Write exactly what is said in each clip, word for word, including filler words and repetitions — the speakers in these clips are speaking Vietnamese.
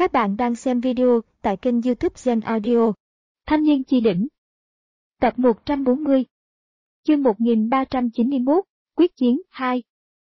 Các bạn đang xem video tại kênh YouTube Gen Audio. Thanh niên chi đỉnh. Tập một trăm bốn mươi. Chương một nghìn ba trăm chín mươi mốt, Quyết chiến hai.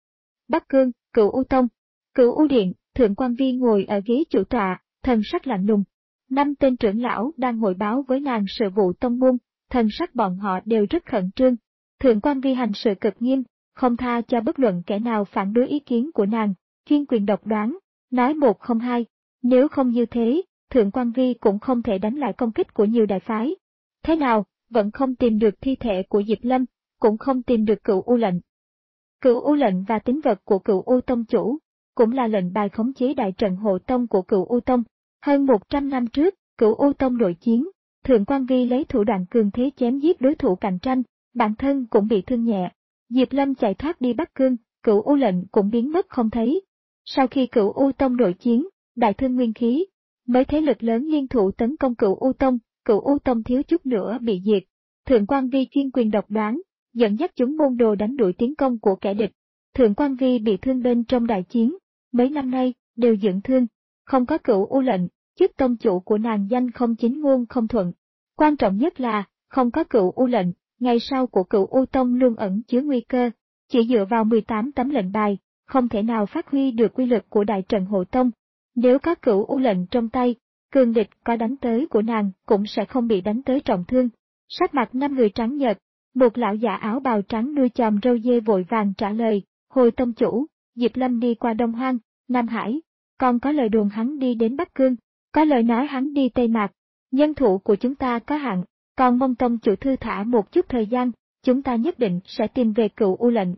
Bắc Cương, Cửu U Tông. Cửu U Điện, Thượng Quan Vi ngồi ở ghế chủ tọa, thần sắc lạnh lùng. Năm tên trưởng lão đang hội báo với nàng sự vụ tông môn, thần sắc bọn họ đều rất khẩn trương. Thượng Quan Vi hành sự cực nghiêm, không tha cho bất luận kẻ nào phản đối ý kiến của nàng, chuyên quyền độc đoán, nói một không hai. Nếu không như thế, Thượng Quan Vi cũng không thể đánh lại công kích của nhiều đại phái. Thế nào, vẫn không tìm được thi thể của Diệp Lâm, cũng không tìm được Cửu U lệnh. Cửu U lệnh và tín vật của Cửu U Tông chủ, cũng là lệnh bài khống chế đại trận hộ tông của Cửu U Tông. Hơn một trăm năm trước, Cửu U Tông nội chiến, Thượng Quan Vi lấy thủ đoạn cường thế chém giết đối thủ cạnh tranh, bản thân cũng bị thương nhẹ. Diệp Lâm chạy thoát đi Bắc Cương, Cửu U lệnh cũng biến mất không thấy. Sau khi Cửu U Tông nội chiến, đại thương nguyên khí, mấy thế lực lớn liên thủ tấn công Cửu U Tông, Cửu U Tông thiếu chút nữa bị diệt. Thượng Quan Vi chuyên quyền độc đoán, dẫn dắt chúng môn đồ đánh đuổi tiến công của kẻ địch. Thượng Quan Vi bị thương bên trong đại chiến, mấy năm nay đều dưỡng thương, không có Cửu U lệnh, chức tông chủ của nàng danh không chính ngôn không thuận. Quan trọng nhất là, không có Cửu U lệnh, ngày sau của Cửu U Tông luôn ẩn chứa nguy cơ, chỉ dựa vào mười tám tấm lệnh bài, không thể nào phát huy được quy lực của đại trận hộ tông. Nếu có Cửu U lệnh trong tay, cường địch có đánh tới của nàng cũng sẽ không bị đánh tới trọng thương. Sắc mặt năm người trắng nhợt, một lão giả áo bào trắng nuôi chòm râu dê vội vàng trả lời, hồi tông chủ, Diệp Lâm đi qua Đông Hoang, Nam Hải, còn có lời đồn hắn đi đến Bắc Cương, có lời nói hắn đi Tây Mạc, nhân thủ của chúng ta có hạn, còn mong tông chủ thư thả một chút thời gian, chúng ta nhất định sẽ tìm về Cửu U lệnh.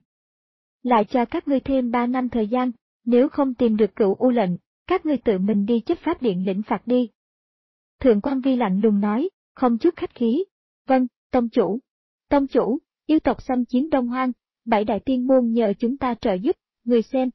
Lại cho các ngươi thêm ba năm thời gian, nếu không tìm được Cửu U lệnh, các ngươi tự mình đi chấp pháp điện lĩnh phạt đi. Thượng Quan Vi lạnh lùng nói, không chút khách khí. Vâng, tông chủ. Tông chủ, yêu tộc xâm chiếm Đông Hoang, bảy đại tiên môn nhờ chúng ta trợ giúp, người xem.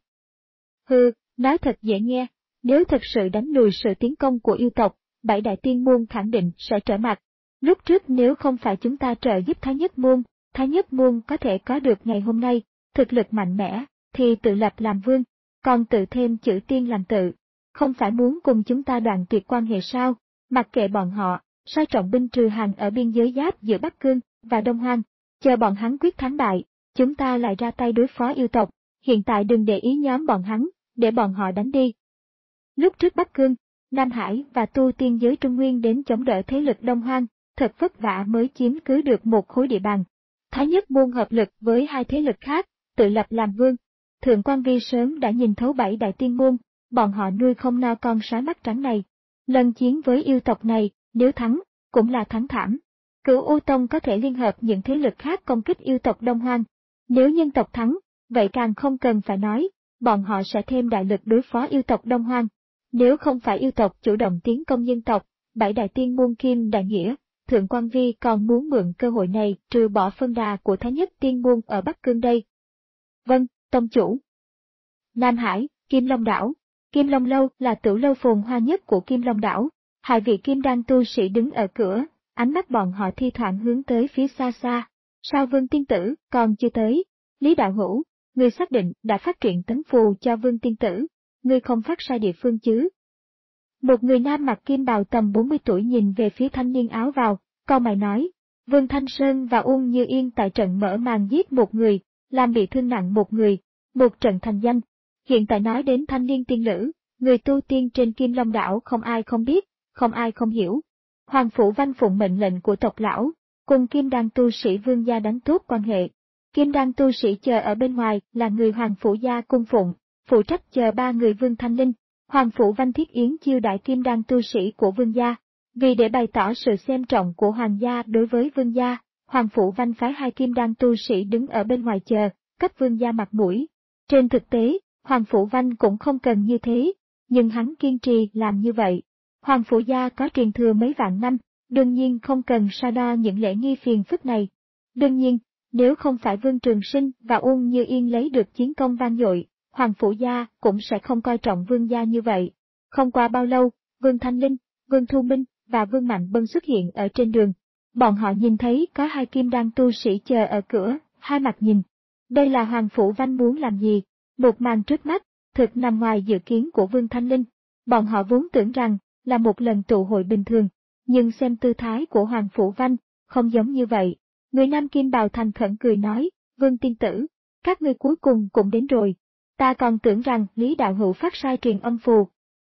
Hừ, nói thật dễ nghe, nếu thật sự đánh lùi sự tiến công của yêu tộc, bảy đại tiên môn khẳng định sẽ trở mặt. Lúc trước nếu không phải chúng ta trợ giúp Thái Nhất môn, Thái Nhất môn có thể có được ngày hôm nay, thực lực mạnh mẽ, thì tự lập làm vương, còn tự thêm chữ tiên làm tự. Không phải muốn cùng chúng ta đoạn tuyệt quan hệ sao, mặc kệ bọn họ, sai trọng binh trừ hàng ở biên giới giáp giữa Bắc Cương và Đông Hoang, chờ bọn hắn quyết thắng bại, chúng ta lại ra tay đối phó yêu tộc, hiện tại đừng để ý nhóm bọn hắn, để bọn họ đánh đi. Lúc trước Bắc Cương, Nam Hải và tu tiên giới Trung Nguyên đến chống đỡ thế lực Đông Hoang, thật vất vả mới chiếm cứ được một khối địa bàn. Thái Nhất môn hợp lực với hai thế lực khác, tự lập làm vương. Thượng Quan Vi sớm đã nhìn thấu bảy đại tiên môn, bọn họ nuôi không no con sói mắt trắng này. Lần chiến với yêu tộc này, nếu thắng, cũng là thắng thảm. Cửu U Tông có thể liên hợp những thế lực khác công kích yêu tộc Đông Hoang. Nếu nhân tộc thắng, vậy càng không cần phải nói, bọn họ sẽ thêm đại lực đối phó yêu tộc Đông Hoang. Nếu không phải yêu tộc chủ động tiến công nhân tộc, bảy đại tiên môn kim đại nghĩa, Thượng Quan Vi còn muốn mượn cơ hội này trừ bỏ phân đà của Thái Nhất tiên môn ở Bắc Cương đây. Vâng, tông chủ. Nam Hải, Kim Long đảo. Kim Long lâu là tử lâu phồn hoa nhất của Kim Long đảo. Hai vị kim đan tu sĩ đứng ở cửa, ánh mắt bọn họ thi thoảng hướng tới phía xa xa. Sao Vương tiên tử còn chưa tới? Lý đạo hữu, người xác định đã phát triển tấn phù cho Vương tiên tử, người không phát sai địa phương chứ? Một người nam mặc kim bào tầm bốn mươi tuổi nhìn về phía thanh niên áo vào, cau mày nói, Vương Thanh Sơn và Uông Như Yên tại trận mở màn giết một người, làm bị thương nặng một người, một trận thành danh. Hiện tại nói đến thanh niên tiên lữ, người tu tiên trên Kim Long đảo không ai không biết, không ai không hiểu. Hoàng Phủ Văn phụng mệnh lệnh của tộc lão, cùng Kim Đan tu sĩ Vương gia đánh tốt quan hệ. Kim Đan tu sĩ chờ ở bên ngoài là người Hoàng Phủ gia cung phụng, phụ trách chờ ba người Vương Thanh Linh. Hoàng Phủ Văn thiết yến chiêu đại Kim Đan tu sĩ của Vương gia. Vì để bày tỏ sự xem trọng của Hoàng gia đối với Vương gia, Hoàng Phủ Văn phái hai Kim Đan tu sĩ đứng ở bên ngoài chờ, cấp Vương gia mặt mũi. Trên thực tế, Hoàng Phủ Văn cũng không cần như thế, nhưng hắn kiên trì làm như vậy. Hoàng Phủ gia có truyền thừa mấy vạn năm, đương nhiên không cần so đo những lễ nghi phiền phức này. Đương nhiên, nếu không phải Vương Trường Sinh và Uông Như Yên lấy được chiến công vang dội, Hoàng Phủ gia cũng sẽ không coi trọng Vương gia như vậy. Không qua bao lâu, Vương Thanh Linh, Vương Thu Minh và Vương Mạnh Bân xuất hiện ở trên đường. Bọn họ nhìn thấy có hai kim đan tu sĩ chờ ở cửa, hai mặt nhìn. Đây là Hoàng Phủ Văn muốn làm gì? Một màn trước mắt, thực nằm ngoài dự kiến của Vương Thanh Linh. Bọn họ vốn tưởng rằng là một lần tụ hội bình thường, nhưng xem tư thái của Hoàng Phủ Văn, không giống như vậy. Người nam kim bào thành khẩn cười nói, Vương tiên tử, các ngươi cuối cùng cũng đến rồi. Ta còn tưởng rằng Lý đạo hữu phát sai truyền âm phù.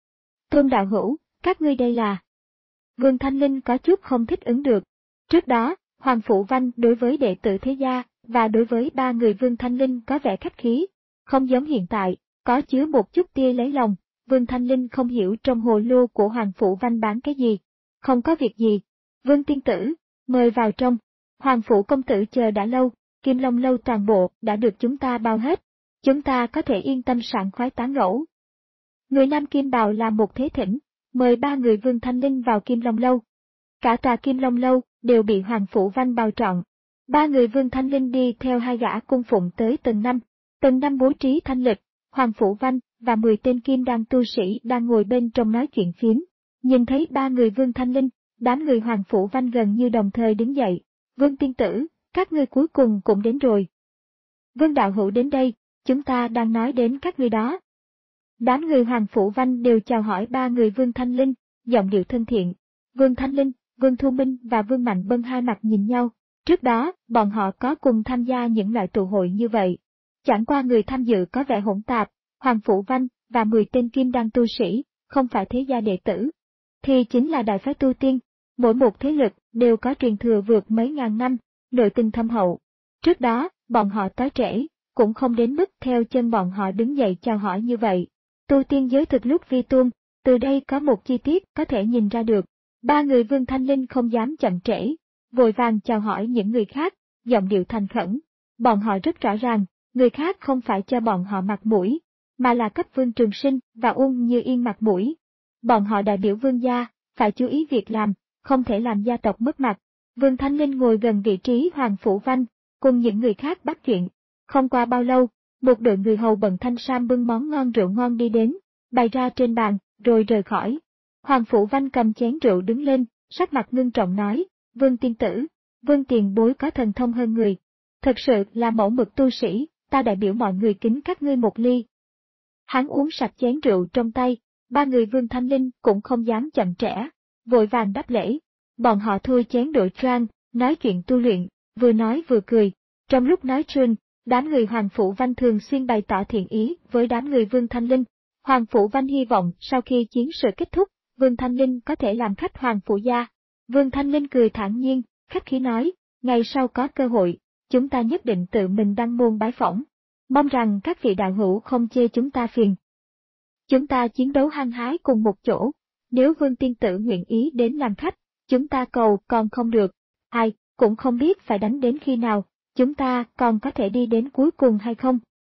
Tôn đạo hữu, các ngươi đây là... Vương Thanh Linh có chút không thích ứng được. Trước đó, Hoàng Phủ Văn đối với đệ tử thế gia, và đối với ba người Vương Thanh Linh có vẻ khách khí, không giống hiện tại, có chứa một chút tia lấy lòng. Vương Thanh Linh không hiểu trong hồ lô của Hoàng Phủ Văn bán cái gì. Không có việc gì. Vương tiên tử, mời vào trong. Hoàng Phủ công tử chờ đã lâu, Kim Long lâu toàn bộ đã được chúng ta bao hết. Chúng ta có thể yên tâm sảng khoái tán gẫu. Người nam kim bào làm một thế thỉnh, mời ba người Vương Thanh Linh vào Kim Long lâu. Cả tòa Kim Long lâu đều bị Hoàng Phủ Văn bao trọn. Ba người Vương Thanh Linh đi theo hai gã cung phụng tới tầng năm. Tầng năm bố trí thanh lịch, Hoàng Phủ Văn và mười tên kim đan tu sĩ đang ngồi bên trong nói chuyện phiếm. Nhìn thấy ba người Vương Thanh Linh, đám người Hoàng Phủ Văn gần như đồng thời đứng dậy. Vương tiên tử, các ngươi cuối cùng cũng đến rồi. Vương đạo hữu đến đây, chúng ta đang nói đến các ngươi đó. Đám người Hoàng Phủ Văn đều chào hỏi ba người Vương Thanh Linh, giọng điệu thân thiện. Vương Thanh Linh, Vương Thu Minh và Vương Mạnh Bân hai mặt nhìn nhau. Trước đó, bọn họ có cùng tham gia những loại tụ hội như vậy. Chẳng qua người tham dự có vẻ hỗn tạp, Hoàng Phủ Văn và mười tên kim đan tu sĩ, không phải thế gia đệ tử, thì chính là đại phái tu tiên. Mỗi một thế lực đều có truyền thừa vượt mấy ngàn năm, nội tình thâm hậu. Trước đó, bọn họ tới trễ, cũng không đến mức theo chân bọn họ đứng dậy chào hỏi như vậy. Tu tiên giới thực lúc vi tôn, từ đây có một chi tiết có thể nhìn ra được. Ba người Vương Thanh Linh không dám chậm trễ, vội vàng chào hỏi những người khác, giọng điệu thành khẩn. Bọn họ rất rõ ràng, người khác không phải cho bọn họ mặt mũi, mà là cấp Vương Trường Sinh và Ung Như Yên mặt mũi. Bọn họ đại biểu Vương gia, phải chú ý việc làm, không thể làm gia tộc mất mặt. Vương Thanh Linh ngồi gần vị trí Hoàng Phủ Văn, cùng những người khác bắt chuyện. Không qua bao lâu, một đội người hầu bận thanh sam bưng món ngon rượu ngon đi đến, bày ra trên bàn, rồi rời khỏi. Hoàng Phủ Văn cầm chén rượu đứng lên, sắc mặt ngưng trọng nói, Vương tiên tử, Vương tiền bối có thần thông hơn người. Thật sự là mẫu mực tu sĩ, ta đại biểu mọi người kính các ngươi một ly. Hắn uống sạch chén rượu trong tay, ba người Vương Thanh Linh cũng không dám chậm trễ, vội vàng đáp lễ. Bọn họ thui chén rượu choang, nói chuyện tu luyện, vừa nói vừa cười. Trong lúc nói chuyện, đám người Hoàng Phủ Văn thường xuyên bày tỏ thiện ý với đám người Vương Thanh Linh. Hoàng Phủ Văn hy vọng sau khi chiến sự kết thúc, Vương Thanh Linh có thể làm khách Hoàng Phủ gia. Vương Thanh Linh cười thản nhiên, khách khí nói, ngày sau có cơ hội, chúng ta nhất định tự mình đăng môn bái phỏng. Mong rằng các vị đạo hữu không chê chúng ta phiền. Chúng ta chiến đấu hăng hái cùng một chỗ, nếu Vương tiên tử nguyện ý đến làm khách, chúng ta cầu còn không được, ai cũng không biết phải đánh đến khi nào, chúng ta còn có thể đi đến cuối cùng hay không.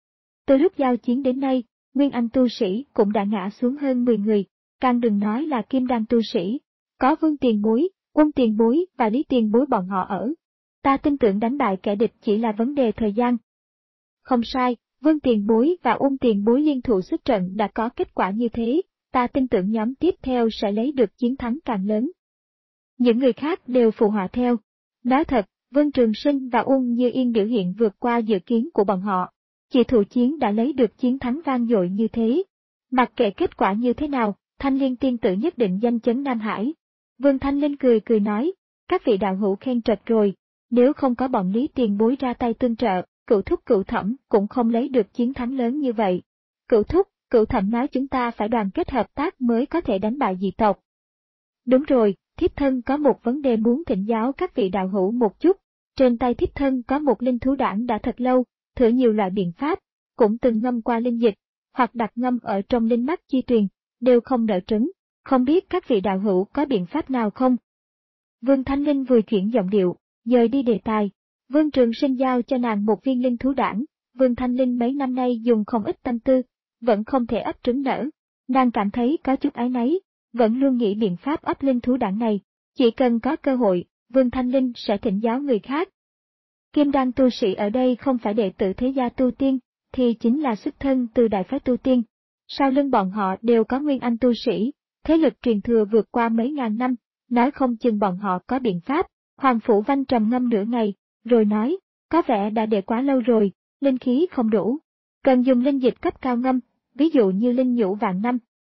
Từ lúc giao chiến đến nay, Nguyên Anh tu sĩ cũng đã ngã xuống hơn mười người, càng đừng nói là kim đan tu sĩ. Có Vương tiền bối, Quân tiền bối và Lý tiền bối bọn họ ở. Ta tin tưởng đánh bại kẻ địch chỉ là vấn đề thời gian. Không sai, Vương tiền bối và Ung tiền bối liên thủ xuất trận đã có kết quả như thế, ta tin tưởng nhóm tiếp theo sẽ lấy được chiến thắng càng lớn. Những người khác đều phụ họa theo. Nói thật, Vương Trường Sinh và Ung Như Yên biểu hiện vượt qua dự kiến của bọn họ. Chỉ thủ chiến đã lấy được chiến thắng vang dội như thế. Mặc kệ kết quả như thế nào, Thanh Liên tiên tử nhất định danh chấn Nam Hải. Vương Thanh Linh cười cười nói, các vị đạo hữu khen trật rồi, nếu không có bọn Lý tiền bối ra tay tương trợ, Cửu Thúc Cửu Thẩm cũng không lấy được chiến thắng lớn như vậy. Cửu Thúc, Cửu Thẩm nói chúng ta phải đoàn kết hợp tác mới có thể đánh bại dị tộc. Đúng rồi, thiếp thân có một vấn đề muốn thỉnh giáo các vị đạo hữu một chút. Trên tay thiếp thân có một linh thú đản đã thật lâu, thử nhiều loại biện pháp, cũng từng ngâm qua linh dịch, hoặc đặt ngâm ở trong linh mắt chi tuyền, đều không nở trứng. Không biết các vị đạo hữu có biện pháp nào không? Vương Thanh Linh vừa chuyển giọng điệu, dời đi đề tài. Vương Trường Sinh giao cho nàng một viên linh thú đản, Vương Thanh Linh mấy năm nay dùng không ít tâm tư, vẫn không thể ấp trứng nở. Nàng cảm thấy có chút áy náy, vẫn luôn nghĩ biện pháp ấp linh thú đản này. Chỉ cần có cơ hội, Vương Thanh Linh sẽ thỉnh giáo người khác. Kim đan tu sĩ ở đây không phải đệ tử thế gia tu tiên, thì chính là xuất thân từ đại phái tu tiên. Sau lưng bọn họ đều có nguyên anh tu sĩ, thế lực truyền thừa vượt qua mấy ngàn năm, nói không chừng bọn họ có biện pháp. Hoàng Phủ Văn trầm ngâm nửa ngày, rồi nói, có vẻ đã để quá lâu rồi, linh khí không đủ. Cần dùng linh dịch cấp cao ngâm, ví dụ như linh nhũ vạn năm.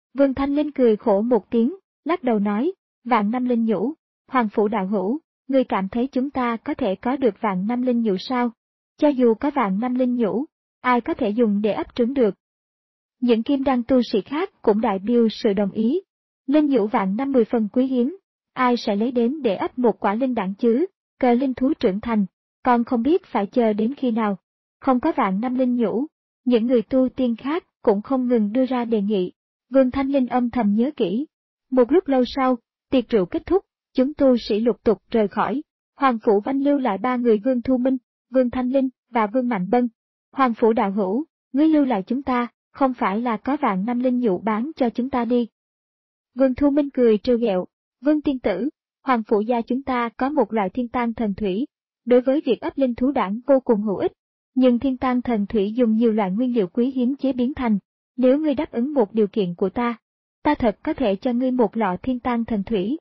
Vương Thanh Linh cười khổ một tiếng, lắc đầu nói, vạn năm linh nhũ, Hoàng Phủ đạo hữu, ngươi cảm thấy chúng ta có thể có được vạn năm linh nhũ sao? Cho dù có vạn năm linh nhũ, ai có thể dùng để ấp trứng được? Những kim đan tu sĩ khác cũng đại biểu sự đồng ý. Linh nhũ vạn năm mười phần quý hiếm, ai sẽ lấy đến để ấp một quả linh đạn chứ? Cờ linh thú trưởng thành, còn không biết phải chờ đến khi nào. Không có vạn năm linh nhũ, những người tu tiên khác cũng không ngừng đưa ra đề nghị. Vương Thanh Linh âm thầm nhớ kỹ. Một lúc lâu sau, tiệc rượu kết thúc, chúng tu sĩ lục tục rời khỏi. Hoàng Phủ Văn lưu lại ba người Vương Thu Minh, Vương Thanh Linh và Vương Mạnh Bân. Hoàng Phủ đạo hữu, ngươi lưu lại chúng ta, không phải là có vạn năm linh nhũ bán cho chúng ta đi. Vương Thu Minh cười trêu ghẹo, Vương tiên tử, Hoàng Phủ gia chúng ta có một loại thiên tang thần thủy, đối với việc ấp linh thú đản vô cùng hữu ích, nhưng thiên tang thần thủy dùng nhiều loại nguyên liệu quý hiếm chế biến thành, nếu ngươi đáp ứng một điều kiện của ta, ta thật có thể cho ngươi một lọ thiên tang thần thủy.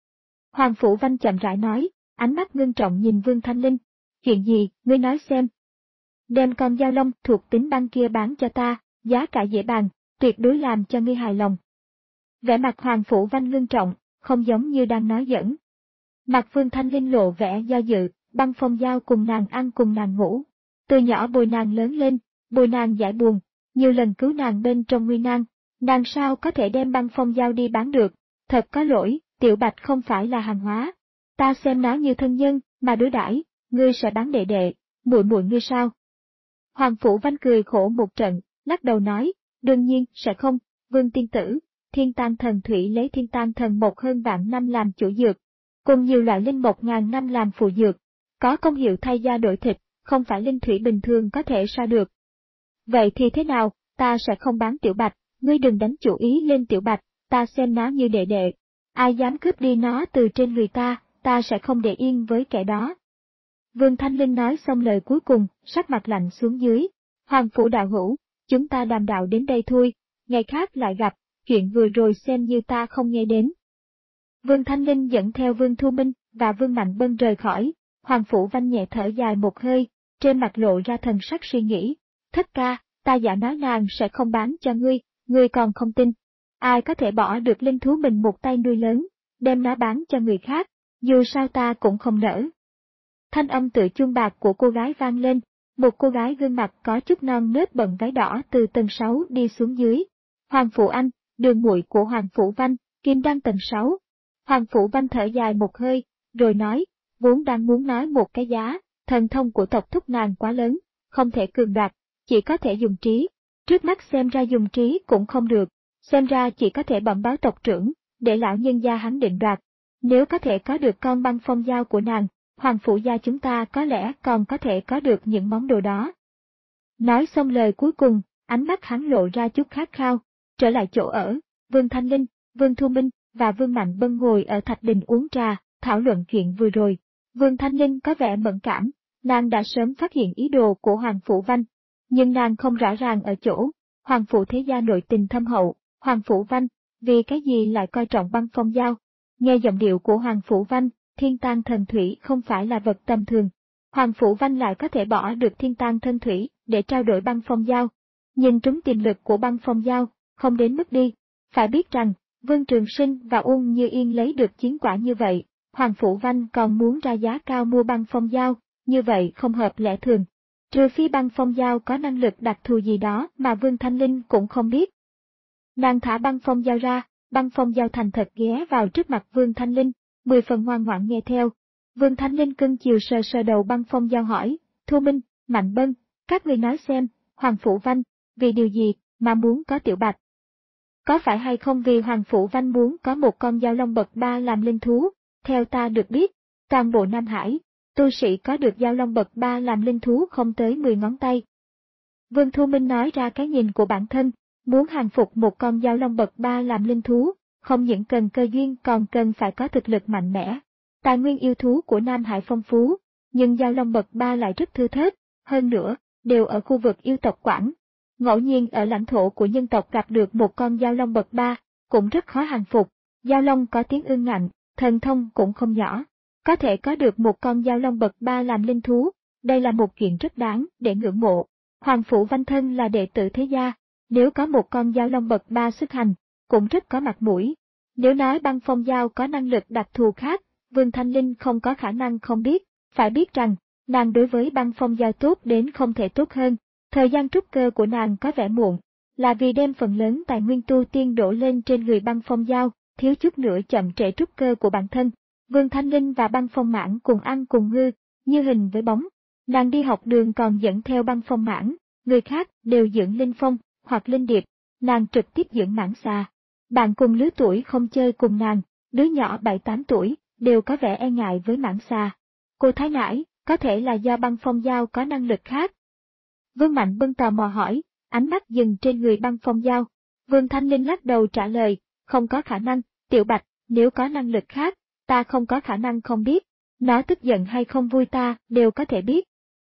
Hoàng Phủ Văn chậm rãi nói, ánh mắt ngưng trọng nhìn Vương Thanh Linh, chuyện gì, ngươi nói xem. Đem con dao long thuộc tính băng kia bán cho ta, giá cả dễ bàn, tuyệt đối làm cho ngươi hài lòng. Vẻ mặt Hoàng Phủ Văn ngưng trọng, không giống như đang nói giỡn. Mặt Vương Thanh Linh lộ vẻ do dự, băng phong dao cùng nàng ăn cùng nàng ngủ. Từ nhỏ bồi nàng lớn lên, bồi nàng giải buồn, nhiều lần cứu nàng bên trong nguy nan, nàng sao có thể đem băng phong dao đi bán được, thật có lỗi, Tiểu Bạch không phải là hàng hóa. Ta xem nó như thân nhân, mà đối đãi, ngươi sẽ bán đệ đệ, muội muội ngươi sao? Hoàng Phủ Văn cười khổ một trận, lắc đầu nói, đương nhiên sẽ không, Vương tiên tử, thiên tang thần thủy lấy thiên tang thần một hơn vạn năm làm chủ dược, cùng nhiều loại linh một ngàn năm làm phụ dược, có công hiệu thay da đổi thịt, không phải linh thủy bình thường có thể so được. Vậy thì thế nào, ta sẽ không bán Tiểu Bạch, ngươi đừng đánh chủ ý lên Tiểu Bạch, ta xem nó như đệ đệ. Ai dám cướp đi nó từ trên người ta, ta sẽ không để yên với kẻ đó. Vương Thanh Linh nói xong lời cuối cùng, sắc mặt lạnh xuống dưới. Hoàng Phủ đạo hữu, chúng ta đàm đạo đến đây thôi, ngày khác lại gặp, chuyện vừa rồi xem như ta không nghe đến. Vương Thanh Linh dẫn theo Vương Thu Minh và Vương Mạnh Bân rời khỏi, Hoàng Phủ Văn nhẹ thở dài một hơi, trên mặt lộ ra thần sắc suy nghĩ. Thất ca, ta giả nói nàng sẽ không bán cho ngươi, ngươi còn không tin. Ai có thể bỏ được linh thú mình một tay nuôi lớn, đem nó bán cho người khác, dù sao ta cũng không nỡ. Thanh âm tự chuông bạc của cô gái vang lên, một cô gái gương mặt có chút non nớt bận váy đỏ từ tầng sáu đi xuống dưới. Hoàng Phủ Anh, đường muội của Hoàng Phủ Văn, kim đan tầng sáu. Hoàng Phủ Văn thở dài một hơi, rồi nói, vốn đang muốn nói một cái giá, thần thông của tộc thúc nàng quá lớn, không thể cường đoạt, chỉ có thể dùng trí. Trước mắt xem ra dùng trí cũng không được, xem ra chỉ có thể bẩm báo tộc trưởng, để lão nhân gia hắn định đoạt. Nếu có thể có được con băng phong dao của nàng, Hoàng Phủ gia chúng ta có lẽ còn có thể có được những món đồ đó. Nói xong lời cuối cùng, ánh mắt hắn lộ ra chút khát khao. Trở lại chỗ ở, Vương Thanh Linh, Vương Thu Minh và Vương Mạnh Bân ngồi ở thạch đình uống trà, thảo luận chuyện vừa rồi. Vương Thanh Linh có vẻ mẫn cảm, nàng đã sớm phát hiện ý đồ của Hoàng Phủ Văn, nhưng nàng không rõ ràng ở chỗ, Hoàng Phủ thế gia nội tình thâm hậu, Hoàng Phủ Văn, vì cái gì lại coi trọng băng phong dao. Nghe giọng điệu của Hoàng Phủ Văn, thiên tang thần thủy không phải là vật tầm thường. Hoàng Phủ Văn lại có thể bỏ được thiên tang thần thủy để trao đổi băng phong dao. Nhìn trúng tiềm lực của băng phong dao, không đến mức đi. Phải biết rằng, Vương Trường Sinh và Uông Như Yên lấy được chiến quả như vậy, Hoàng Phủ Văn còn muốn ra giá cao mua băng phong dao, như vậy không hợp lẽ thường. Trừ phi băng phong dao có năng lực đặc thù gì đó mà Vương Thanh Linh cũng không biết. Nàng thả băng phong dao ra, băng phong dao thành thật ghé vào trước mặt Vương Thanh Linh, mười phần ngoan ngoãn nghe theo. Vương Thanh Linh cưng chiều sờ sờ đầu băng phong dao hỏi, Thu Minh, Mạnh Bân, các người nói xem, Hoàng Phủ Văn, vì điều gì mà muốn có Tiểu Bạch? Có phải hay không vì Hoàng Phủ Văn muốn có một con dao long bậc ba làm linh thú? Theo ta được biết, toàn bộ Nam Hải, tu sĩ có được dao long bậc ba làm linh thú không tới mười ngón tay. Vương Thu Minh nói ra cái nhìn của bản thân, muốn hàng phục một con dao long bậc ba làm linh thú, không những cần cơ duyên còn cần phải có thực lực mạnh mẽ. Tài nguyên yêu thú của Nam Hải phong phú, nhưng dao long bậc ba lại rất thưa thớt, hơn nữa, đều ở khu vực yêu tộc Quảng. Ngẫu nhiên ở lãnh thổ của nhân tộc gặp được một con dao long bậc ba, cũng rất khó hàng phục. Dao long có tiếng ương ngạnh, thần thông cũng không nhỏ. Có thể có được một con dao long bậc ba làm linh thú, đây là một chuyện rất đáng để ngưỡng mộ. Hoàng Phủ Văn thân là đệ tử thế gia, nếu có một con dao long bậc ba xuất hành, cũng rất có mặt mũi. Nếu nói băng phong dao có năng lực đặc thù khác, Vương Thanh Linh không có khả năng không biết, phải biết rằng, nàng đối với băng phong dao tốt đến không thể tốt hơn. Thời gian trúc cơ của nàng có vẻ muộn, là vì đem phần lớn tài nguyên tu tiên đổ lên trên người băng phong dao, thiếu chút nữa chậm trễ trúc cơ của bản thân. Vương Thanh Linh và băng phong mãn cùng ăn cùng ngư, như hình với bóng. Nàng đi học đường còn dẫn theo băng phong mãn, người khác đều dưỡng linh phong hoặc linh điệp, nàng trực tiếp dưỡng mãn xà. Bạn cùng lứa tuổi không chơi cùng nàng, đứa nhỏ bảy tám tuổi, đều có vẻ e ngại với mãn xà. Cô Thái Nãi, có thể là do băng phong dao có năng lực khác. Vương Mạnh Bân tò mò hỏi, ánh mắt dừng trên người băng phong dao. Vương Thanh Linh lắc đầu trả lời, không có khả năng, Tiểu Bạch, nếu có năng lực khác, ta không có khả năng không biết, nó tức giận hay không vui ta đều có thể biết.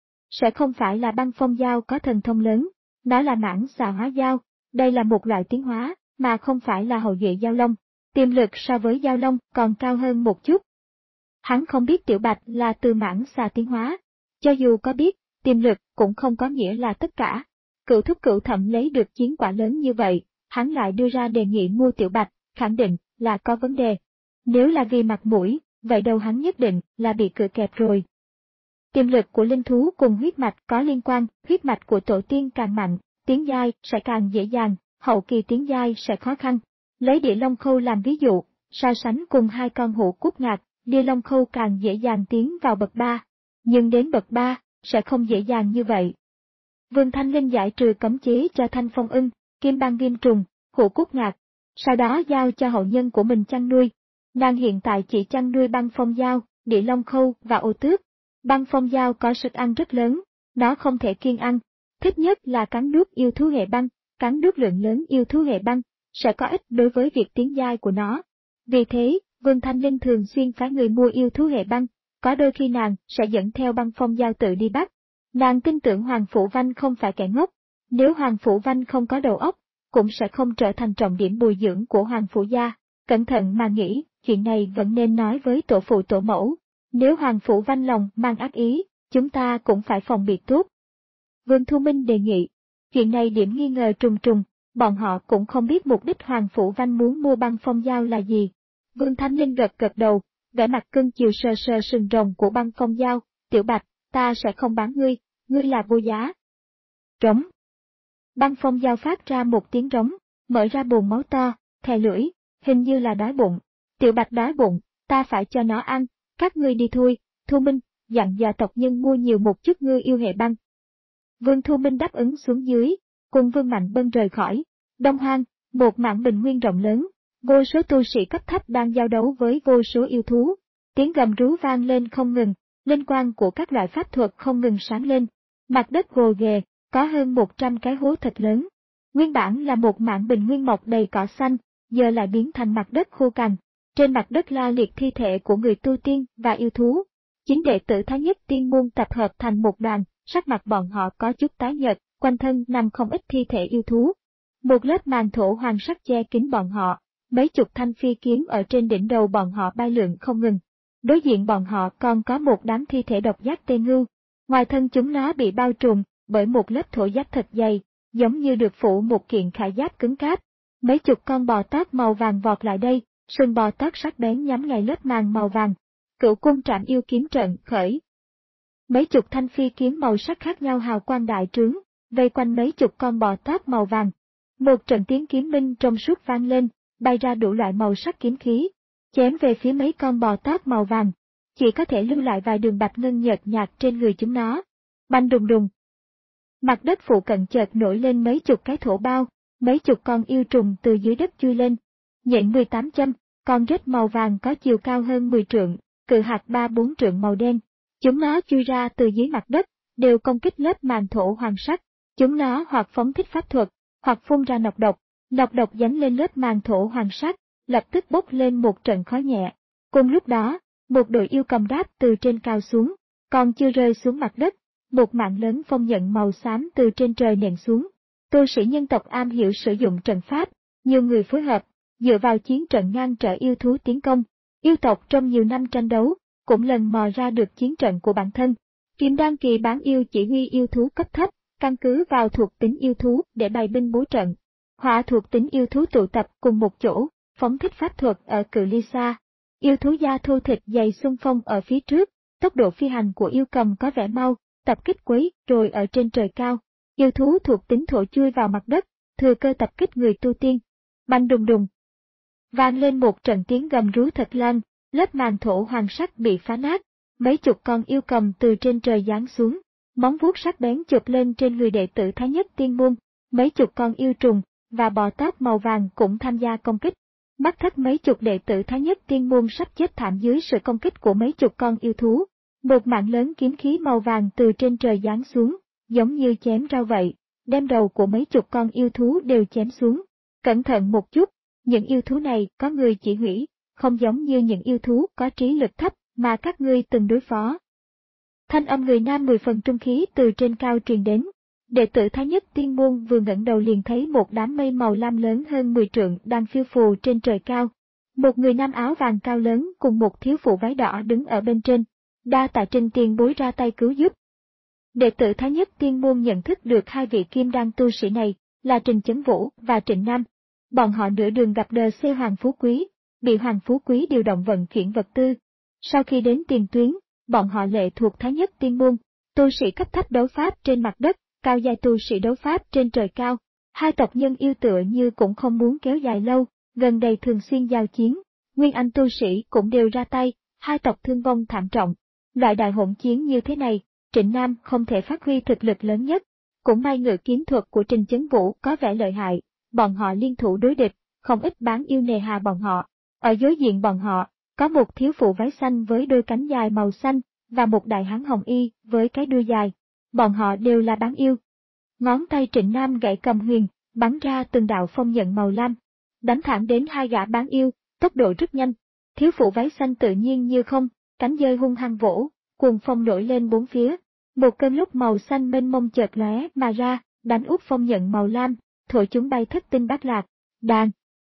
Sẽ không phải là băng phong dao có thần thông lớn, nó là mãn xà hóa dao, đây là một loại tiến hóa, mà không phải là hậu duệ dao long, tiềm lực so với dao long còn cao hơn một chút. Hắn không biết Tiểu Bạch là từ mãn xà tiến hóa, cho dù có biết, tiềm lực cũng không có nghĩa là tất cả. Cựu thúc cựu thẩm lấy được chiến quả lớn như vậy, hắn lại đưa ra đề nghị mua Tiểu Bạch, khẳng định là có vấn đề. Nếu là vì mặt mũi, vậy đâu hắn nhất định là bị cự kẹp rồi. Tiềm lực của linh thú cùng huyết mạch có liên quan, huyết mạch của tổ tiên càng mạnh, tiến giai sẽ càng dễ dàng, hậu kỳ tiến giai sẽ khó khăn. Lấy địa long khâu làm ví dụ, so sánh cùng hai con hổ cút ngạc, địa long khâu càng dễ dàng tiến vào bậc ba, nhưng đến bậc ba, sẽ không dễ dàng như vậy. Vương Thanh Linh giải trừ cấm chế cho Thanh Phong ưng, Kim Băng Viêm Trùng, hổ cút ngạc, sau đó giao cho hậu nhân của mình chăn nuôi. Nàng hiện tại chỉ chăn nuôi băng phong dao, địa long khâu và ô tước. Băng phong dao có sức ăn rất lớn, nó không thể kiêng ăn, thích nhất là cắn nuốt yêu thú hệ băng, cắn nuốt lượng lớn yêu thú hệ băng, sẽ có ích đối với việc tiến giai của nó. Vì thế, Vương Thanh Linh thường xuyên phái người mua yêu thú hệ băng, có đôi khi nàng sẽ dẫn theo băng phong dao tự đi bắt. Nàng tin tưởng Hoàng Phủ Vanh không phải kẻ ngốc, nếu Hoàng Phủ Vanh không có đầu óc, cũng sẽ không trở thành trọng điểm bồi dưỡng của Hoàng Phủ gia. Cẩn thận mà nghĩ, chuyện này vẫn nên nói với tổ phụ tổ mẫu. Nếu Hoàng Phủ Vanh lòng mang ác ý, chúng ta cũng phải phòng bị tốt. Vương Thu Minh đề nghị, chuyện này điểm nghi ngờ trùng trùng, bọn họ cũng không biết mục đích Hoàng Phủ Vanh muốn mua băng phong dao là gì. Vương Thanh Linh gật gật đầu, vẻ mặt cưng chiều sờ sờ sừng rồng của băng phong dao, Tiểu Bạch, ta sẽ không bán ngươi, ngươi là vô giá. Trống. Băng phong dao phát ra một tiếng rống, mở ra buồng máu to, thè lưỡi, hình như là đói bụng. Tiểu Bạch đói bụng, ta phải cho nó ăn, các ngươi đi thôi. Thu Minh, dặn dò tộc nhân mua nhiều một chút ngư yêu hệ băng. Vương Thu Minh đáp ứng xuống dưới, cùng Vương Mạnh Bân rời khỏi. Đông Hoang, một mảng bình nguyên rộng lớn, vô số tu sĩ cấp thấp đang giao đấu với vô số yêu thú. Tiếng gầm rú vang lên không ngừng, linh quang của các loại pháp thuật không ngừng sáng lên. Mặt đất gồ ghề, có hơn một trăm cái hố thật lớn. Nguyên bản là một mảng bình nguyên mọc đầy cỏ xanh, giờ lại biến thành mặt đất khô cằn. Trên mặt đất la liệt thi thể của người tu tiên và yêu thú. Chính đệ tử Thái Nhất Tiên Môn tập hợp thành một đoàn, sắc mặt bọn họ có chút tái nhợt, quanh thân nằm không ít thi thể yêu thú. Một lớp màn thổ hoàng sắc che kín bọn họ, mấy chục thanh phi kiếm ở trên đỉnh đầu bọn họ bay lượn không ngừng. Đối diện bọn họ còn có một đám thi thể độc giác tê ngưu. Ngoài thân chúng nó bị bao trùm bởi một lớp thổ giáp thật dày, giống như được phủ một kiện khải giáp cứng cáp. Mấy chục con bò tót màu vàng vọt lại đây, sừng bò tót sắc bén nhắm ngay lớp màng màu vàng. Cửu cung trảm yêu kiếm trận khởi. Mấy chục thanh phi kiếm màu sắc khác nhau hào quang đại trướng, vây quanh mấy chục con bò tót màu vàng. Một trận tiếng kiếm minh trong suốt vang lên, bay ra đủ loại màu sắc kiếm khí, chém về phía mấy con bò tót màu vàng, chỉ có thể lưu lại vài đường bạch ngân nhợt nhạt trên người chúng nó. Banh đùng đùng. Mặt đất phụ cận chợt nổi lên mấy chục cái thổ bao, mấy chục con yêu trùng từ dưới đất chui lên. Nhện mười tám châm, con rết màu vàng có chiều cao hơn mười trượng, cự hạt ba bốn trượng màu đen. Chúng nó chui ra từ dưới mặt đất, đều công kích lớp màng thổ hoàng sắc. Chúng nó hoặc phóng thích pháp thuật, hoặc phun ra nọc độc. Nọc độc dán lên lớp màng thổ hoàng sắc, lập tức bốc lên một trận khói nhẹ. Cùng lúc đó, một đội yêu cầm đáp từ trên cao xuống, còn chưa rơi xuống mặt đất, một mạng lớn phong nhận màu xám từ trên trời nện xuống. Tu sĩ nhân tộc am hiểu sử dụng trận pháp, nhiều người phối hợp, dựa vào chiến trận ngăn trở yêu thú tiến công. Yêu tộc trong nhiều năm tranh đấu, cũng lần mò ra được chiến trận của bản thân. Kim Đan kỳ bán yêu chỉ huy yêu thú cấp thấp, căn cứ vào thuộc tính yêu thú để bày binh bố trận. Hỏa thuộc tính yêu thú tụ tập cùng một chỗ, phóng thích pháp thuật ở cự ly xa. Yêu thú da thô thịt dày xung phong ở phía trước, tốc độ phi hành của yêu cầm có vẻ mau, tập kích quấy rồi ở trên trời cao. Yêu thú thuộc tính thổ chui vào mặt đất, thừa cơ tập kích người tu tiên. Bành đùng đùng. Vang lên một trận tiếng gầm rú thật lan, lớp màn thổ hoàng sắc bị phá nát, mấy chục con yêu cầm từ trên trời giáng xuống, móng vuốt sắc bén chụp lên trên người đệ tử Thái Nhất Tiên Môn, mấy chục con yêu trùng và bò tóp màu vàng cũng tham gia công kích. Mắt thất mấy chục đệ tử Thái Nhất Tiên Môn sắp chết thảm dưới sự công kích của mấy chục con yêu thú. Một mạng lớn kiếm khí màu vàng từ trên trời giáng xuống, giống như chém rau vậy, đem đầu của mấy chục con yêu thú đều chém xuống. Cẩn thận một chút, những yêu thú này có người chỉ huy, không giống như những yêu thú có trí lực thấp mà các ngươi từng đối phó. Thanh âm người nam mười phần trung khí từ trên cao truyền đến. Đệ tử Thái Nhất Tiên Môn vừa ngẩng đầu liền thấy một đám mây màu lam lớn hơn mười trượng đang phiêu phù trên trời cao. Một người nam áo vàng cao lớn cùng một thiếu phụ váy đỏ đứng ở bên trên. Đa tạ Trình tiền bối ra tay cứu giúp. Đệ tử Thái Nhất Tiên Môn nhận thức được hai vị kim đan tu sĩ này là Trình Chấn Vũ và Trịnh Nam. Bọn họ nửa đường gặp đờ xê Hoàng Phú Quý, bị Hoàng Phú Quý điều động vận chuyển vật tư. Sau khi đến tiền tuyến, bọn họ lệ thuộc Thái Nhất Tiên Môn, tu sĩ cấp thấp đấu pháp trên mặt đất, cao giai tu sĩ đấu pháp trên trời cao. Hai tộc nhân yêu tựa như cũng không muốn kéo dài lâu, gần đây thường xuyên giao chiến, nguyên anh tu sĩ cũng đều ra tay, hai tộc thương vong thảm trọng. Loại đại hỗn chiến như thế này, Trịnh Nam không thể phát huy thực lực lớn nhất. Cũng may ngự kiếm thuật của Trình Chấn Vũ có vẻ lợi hại, bọn họ liên thủ đối địch, không ít bán yêu nề hà bọn họ. Ở đối diện bọn họ, có một thiếu phụ váy xanh với đôi cánh dài màu xanh, và một đại hán hồng y với cái đuôi dài. Bọn họ đều là bán yêu. Ngón tay Trịnh Nam gãy cầm huyền, bắn ra từng đạo phong nhận màu lam, đánh thẳng đến hai gã bán yêu, tốc độ rất nhanh. Thiếu phụ váy xanh tự nhiên như không, cánh dơi hung hăng vỗ, cuồng phong nổi lên bốn phía. Một cơn lốc màu xanh mênh mông chợt lóe mà ra, đánh úp phong nhận màu lam, thổi chúng bay thất tinh bát lạc. Đàn.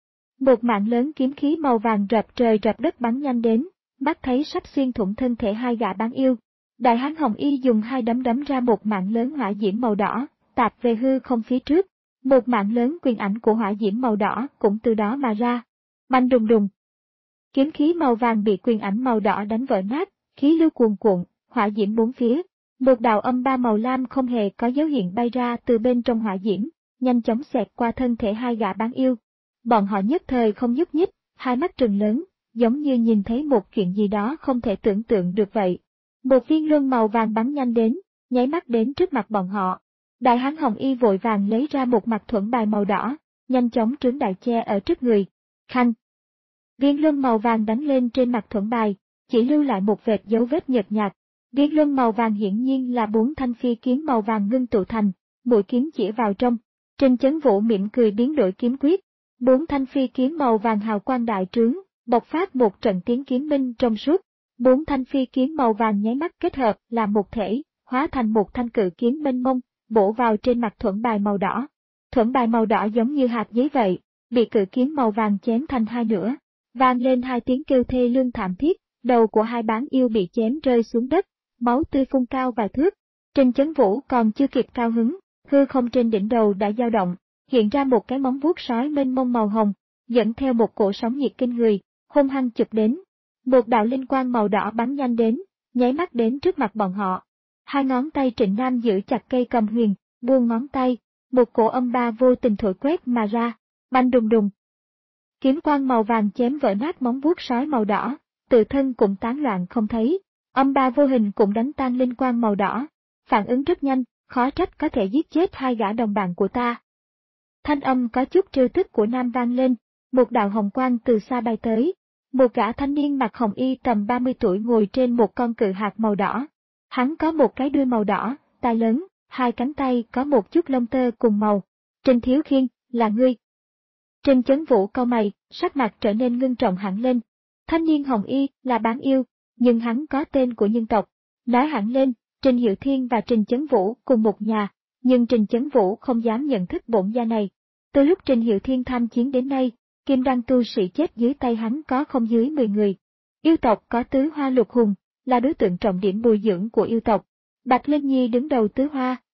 Một mạng lớn kiếm khí màu vàng rập trời rập đất bắn nhanh đến, mắt thấy sắp xuyên thủng thân thể hai gã bán yêu. Đại hán hồng y dùng hai đấm đấm ra một mạng lớn hỏa diễm màu đỏ, tạp về hư không phía trước. Một mạng lớn quyền ảnh của hỏa diễm màu đỏ cũng từ đó mà ra. Bành đùng đùng. Kiếm khí màu vàng bị quyền ảnh màu đỏ đánh vỡ nát, khí lưu cuồn cuộn, hỏa diễm bốn phía. Một đạo âm ba màu lam không hề có dấu hiện bay ra từ bên trong hỏa diễm, nhanh chóng xẹt qua thân thể hai gã bán yêu. Bọn họ nhất thời không nhúc nhích, hai mắt trừng lớn, giống như nhìn thấy một chuyện gì đó không thể tưởng tượng được vậy. Một viên luân màu vàng bắn nhanh đến, nháy mắt đến trước mặt bọn họ. Đại hán hồng y vội vàng lấy ra một mặt thuẫn bài màu đỏ, nhanh chóng trướng đại che ở trước người. Khanh. Viên luân màu vàng đánh lên trên mặt thuẫn bài, chỉ lưu lại một vệt dấu vết nhợt nhạt. Viên luân màu vàng hiển nhiên là bốn thanh phi kiếm màu vàng ngưng tụ thành, mũi kiếm chỉ vào trong. Trình Chấn Vũ mỉm cười biến đổi kiếm quyết. Bốn thanh phi kiếm màu vàng hào quang đại trướng, bộc phát một trận tiếng kiếm minh trong suốt. Bốn thanh phi kiếm màu vàng nháy mắt kết hợp làm một thể, hóa thành một thanh cự kiếm mênh mông, bổ vào trên mặt thuẫn bài màu đỏ. Thuẫn bài màu đỏ giống như hạt giấy vậy, bị cự kiếm màu vàng chém thành hai nửa, vang lên hai tiếng kêu thê lương thảm thiết, đầu của hai bán yêu bị chém rơi xuống đất, máu tươi phun cao vài thước. Trình Chấn Vũ còn chưa kịp cao hứng, hư không trên đỉnh đầu đã dao động, hiện ra một cái móng vuốt sói mênh mông màu hồng, dẫn theo một cổ sóng nhiệt kinh người, hung hăng chụp đến. Một đạo linh quang màu đỏ bắn nhanh đến, nháy mắt đến trước mặt bọn họ. Hai ngón tay Trịnh Nam giữ chặt cây cầm huyền, buông ngón tay, một cổ âm ba vô tình thổi quét mà ra, bành đùng đùng. Kiếm quang màu vàng chém vỡ nát móng vuốt sói màu đỏ, tự thân cũng tán loạn không thấy. Âm ba vô hình cũng đánh tan linh quang màu đỏ, phản ứng rất nhanh, khó trách có thể giết chết hai gã đồng bạn của ta. Thanh âm có chút trêu tức của Nam vang lên, một đạo hồng quang từ xa bay tới. Một gã thanh niên mặc hồng y tầm ba mươi tuổi ngồi trên một con cự hạt màu đỏ. Hắn có một cái đuôi màu đỏ, tai lớn, hai cánh tay có một chút lông tơ cùng màu. Trình Thiếu Khiên, là ngươi. Trình Chấn Vũ cau mày, sắc mặt trở nên ngưng trọng hẳn lên. Thanh niên hồng y là bán yêu, nhưng hắn có tên của nhân tộc. Nói hẳn lên, Trình Hiệu Thiên và Trình Chấn Vũ cùng một nhà, nhưng Trình Chấn Vũ không dám nhận thức bổn gia này. Từ lúc Trình Hiệu Thiên tham chiến đến nay, kim đan tu sĩ chết dưới tay hắn có không dưới mười người. Yêu tộc có tứ hoa lục hùng, là đối tượng trọng điểm bồi dưỡng của yêu tộc. Bạch Linh Nhi đứng đầu tứ hoa,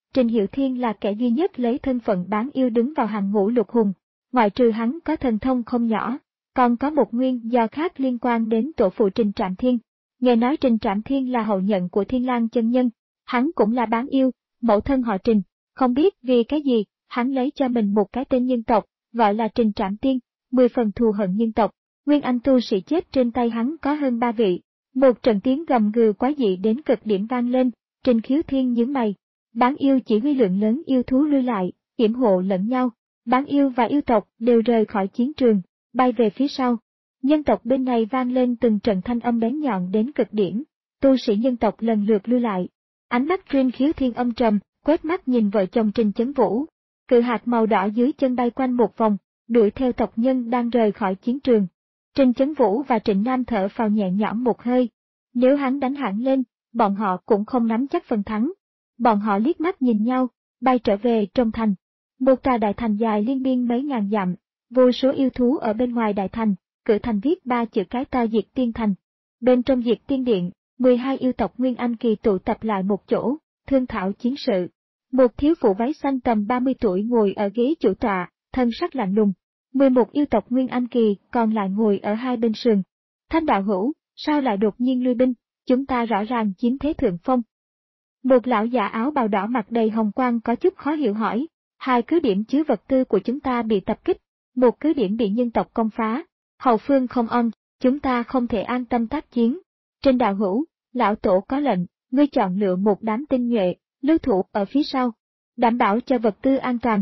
Trình Hiểu Thiên là kẻ duy nhất lấy thân phận bán yêu đứng vào hàng ngũ lục hùng. Ngoại trừ hắn có thần thông không nhỏ, còn có một nguyên do khác liên quan đến tổ phụ Trình Trạm Thiên. Nghe nói Trình Trạm Thiên là hậu nhận của Thiên Lang chân nhân, hắn cũng là bán yêu, mẫu thân họ Trình, không biết vì cái gì, hắn lấy cho mình một cái tên nhân tộc, gọi là Trình Trạm Tiên, mười phần thù hận nhân tộc. Nguyên anh tu sĩ chết trên tay hắn có hơn ba vị. Một trận tiếng gầm gừ quái dị đến cực điểm vang lên, Trình Khiếu Thiên nhướng mày. Bán yêu chỉ huy lượng lớn yêu thú lui lại, yểm hộ lẫn nhau. Bán yêu và yêu tộc đều rời khỏi chiến trường, bay về phía sau. Nhân tộc bên này vang lên từng trận thanh âm bén nhọn đến cực điểm. Tu sĩ nhân tộc lần lượt lui lại. Ánh mắt Trình Khiếu Thiên âm trầm, quét mắt nhìn vợ chồng Trình Chấn Vũ. Cự hạt màu đỏ dưới chân bay quanh một vòng, đuổi theo tộc nhân đang rời khỏi chiến trường. Trình Chấn Vũ và Trịnh Nam thở phào nhẹ nhõm một hơi. Nếu hắn đánh hẳn lên, bọn họ cũng không nắm chắc phần thắng. Bọn họ liếc mắt nhìn nhau, bay trở về trong thành. Một tòa đại thành dài liên miên mấy ngàn dặm, vô số yêu thú ở bên ngoài đại thành, cửa thành viết ba chữ cái to Diệt Tiên Thành. Bên trong Diệt Tiên Điện, mười hai yêu tộc Nguyên Anh Kỳ tụ tập lại một chỗ, thương thảo chiến sự. Một thiếu phụ váy xanh tầm ba mươi tuổi ngồi ở ghế chủ tọa, thân sắc lạnh lùng. mười một yêu tộc Nguyên Anh Kỳ còn lại ngồi ở hai bên sườn. Thanh đạo hữu, sao lại đột nhiên lui binh, chúng ta rõ ràng chiếm thế thượng phong. Một lão giả áo bào đỏ mặt đầy hồng quang có chút khó hiểu hỏi, hai cứ điểm chứa vật tư của chúng ta bị tập kích, một cứ điểm bị nhân tộc công phá, hậu phương không on, chúng ta không thể an tâm tác chiến. Trên đạo hữu, lão tổ có lệnh, ngươi chọn lựa một đám tinh nhuệ, lưu thủ ở phía sau, đảm bảo cho vật tư an toàn.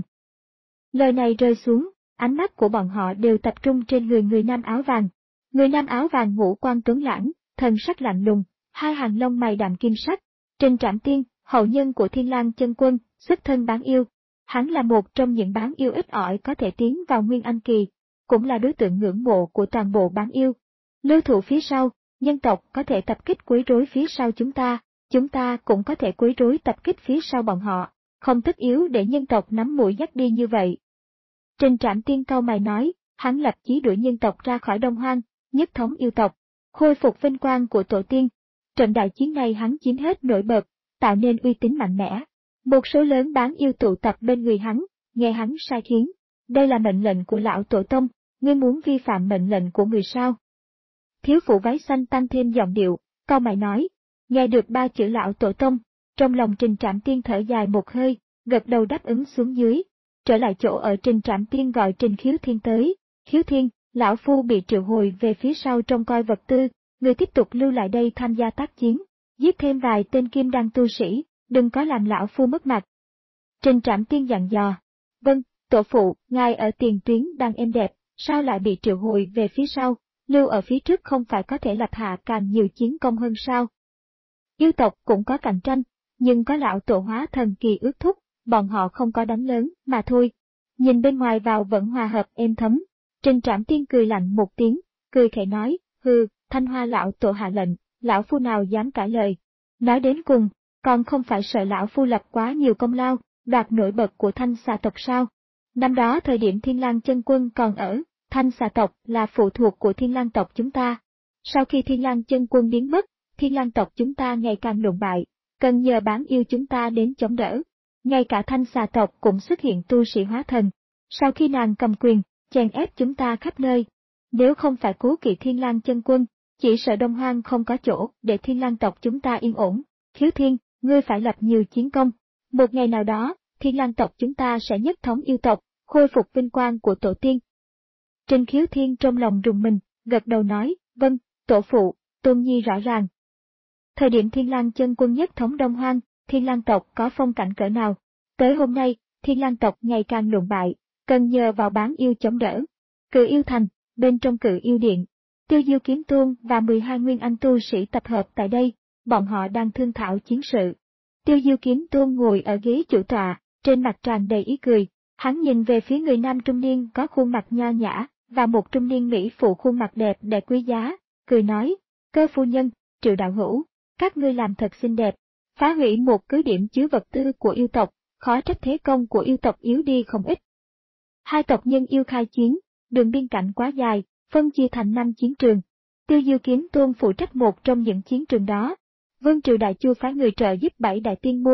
Lời này rơi xuống, ánh mắt của bọn họ đều tập trung trên người người nam áo vàng. Người nam áo vàng ngũ quan tuấn lãng, thần sắc lạnh lùng, hai hàng lông mày đạm kim sắc. Trình Trạm Tiên, hậu nhân của Thiên Lang chân quân, xuất thân bán yêu. Hắn là một trong những bán yêu ít ỏi có thể tiến vào Nguyên Anh Kỳ, cũng là đối tượng ngưỡng mộ của toàn bộ bán yêu. Lưu thủ phía sau, nhân tộc có thể tập kích quấy rối phía sau chúng ta, chúng ta cũng có thể quấy rối tập kích phía sau bọn họ, không tất yếu để nhân tộc nắm mũi dắt đi như vậy. Trình Trạm Tiên cau mày nói, hắn lập chí đuổi nhân tộc ra khỏi Đông Hoang, nhất thống yêu tộc, khôi phục vinh quang của tổ tiên. Trận đại chiến này hắn chiếm hết nổi bật, tạo nên uy tín mạnh mẽ. Một số lớn bán yêu tụ tập bên người hắn, nghe hắn sai khiến. Đây là mệnh lệnh của lão tổ tông, ngươi muốn vi phạm mệnh lệnh của người sao? Thiếu phụ váy xanh tăng thêm giọng điệu, cau mày nói, nghe được ba chữ lão tổ tông, trong lòng Trình Trạm Tiên thở dài một hơi, gật đầu đáp ứng xuống dưới. Trở lại chỗ ở Trình Trạm Tiên gọi Trình Khiếu Thiên tới, Khiếu Thiên, lão phu bị triệu hồi về phía sau trông coi vật tư, người tiếp tục lưu lại đây tham gia tác chiến, giết thêm vài tên kim đan tu sĩ, đừng có làm lão phu mất mặt. Trình Trạm Tiên dặn dò, vâng, tổ phụ, ngài ở tiền tuyến đang êm đẹp, sao lại bị triệu hồi về phía sau, lưu ở phía trước không phải có thể lập hạ càng nhiều chiến công hơn sao? Yêu tộc cũng có cạnh tranh, nhưng có lão tổ hóa thần kỳ ước thúc, bọn họ không có đánh lớn, mà thôi. Nhìn bên ngoài vào vẫn hòa hợp êm thấm. Trình Trạm Tiên cười lạnh một tiếng, cười khẽ nói, hừ, Thanh Hoa lão tổ hạ lệnh, lão phu nào dám cãi lời. Nói đến cùng, còn không phải sợ lão phu lập quá nhiều công lao, đoạt nổi bật của Thanh xà tộc sao? Năm đó thời điểm Thiên Lang chân quân còn ở, Thanh xà tộc là phụ thuộc của Thiên Lang tộc chúng ta. Sau khi Thiên Lang chân quân biến mất, Thiên Lang tộc chúng ta ngày càng lụn bại, cần nhờ bán yêu chúng ta đến chống đỡ. Ngay cả Thanh xà tộc cũng xuất hiện tu sĩ hóa thần. Sau khi nàng cầm quyền, chèn ép chúng ta khắp nơi. Nếu không phải cố kỵ Thiên Lang chân quân, chỉ sợ Đông Hoang không có chỗ để Thiên Lang tộc chúng ta yên ổn. Khiếu Thiên, ngươi phải lập nhiều chiến công. Một ngày nào đó, Thiên Lang tộc chúng ta sẽ nhất thống yêu tộc, khôi phục vinh quang của tổ tiên. Trình Khiếu Thiên trong lòng rùng mình, gật đầu nói, vâng, tổ phụ, tôn nhi rõ ràng. Thời điểm Thiên Lang chân quân nhất thống Đông Hoang, Thiên Lang tộc có phong cảnh cỡ nào? Tới hôm nay, Thiên Lang tộc ngày càng lụn bại, cần nhờ vào bán yêu chống đỡ. Cự yêu thành, bên trong cự yêu điện, Tiêu Diêu Kiếm Tôn và mười hai nguyên anh tu sĩ tập hợp tại đây, bọn họ đang thương thảo chiến sự. Tiêu Diêu Kiếm Tôn ngồi ở ghế chủ tọa, trên mặt tràn đầy ý cười, hắn nhìn về phía người nam trung niên có khuôn mặt nho nhã, và một trung niên mỹ phụ khuôn mặt đẹp đẽ quý giá, cười nói, Cơ phu nhân, Triệu đạo hữu, các ngươi làm thật xinh đẹp, phá hủy một cứ điểm chứa vật tư của yêu tộc, khó trách thế công của yêu tộc yếu đi không ít. Hai tộc nhân yêu khai chiến, đường biên cảnh quá dài, phân chia thành năm chiến trường. Tiêu Diêu Kiếm Tôn phụ trách một trong những chiến trường đó. Vương Triều Đại Chu phái người trợ giúp bảy đại tiên môn,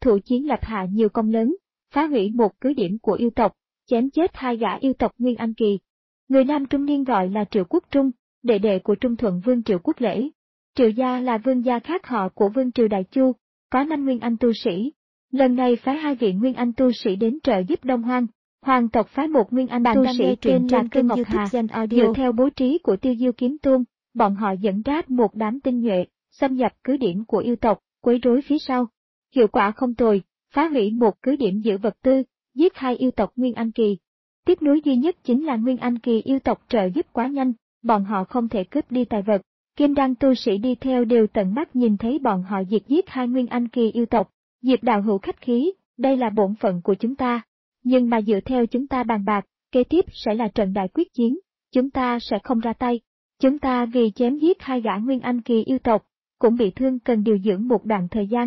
thủ chiến lập hạ nhiều công lớn, phá hủy một cứ điểm của yêu tộc, chém chết hai gã yêu tộc Nguyên Anh Kỳ. Người nam trung niên gọi là Triệu Quốc Trung, đệ đệ của Trung Thuận Vương Triệu Quốc Lễ. Triệu gia là vương gia khác họ của Vương triều Đại Chu, có năm Nguyên Anh tu sĩ. Lần này phái hai vị Nguyên Anh tu sĩ đến trợ giúp Đông Hoang, hoàng tộc phái một Nguyên Anh tu sĩ tên là Cơ Ngọc Hà. Dựa theo bố trí của Tiêu Diêu Kiếm Tôn, bọn họ dẫn ráp một đám tinh nhuệ, xâm nhập cứ điểm của yêu tộc, quấy rối phía sau. Hiệu quả không tồi, phá hủy một cứ điểm giữ vật tư, giết hai yêu tộc Nguyên Anh Kỳ. Tiếc nuối duy nhất chính là Nguyên Anh Kỳ yêu tộc trợ giúp quá nhanh, bọn họ không thể cướp đi tài vật. Kim đan tu sĩ đi theo đều tận mắt nhìn thấy bọn họ diệt giết hai Nguyên Anh Kỳ yêu tộc. Diệp đạo hữu khách khí, đây là bổn phận của chúng ta. Nhưng mà dựa theo chúng ta bàn bạc, kế tiếp sẽ là trận đại quyết chiến, chúng ta sẽ không ra tay. Chúng ta vì chém giết hai gã Nguyên Anh Kỳ yêu tộc, cũng bị thương cần điều dưỡng một đoạn thời gian.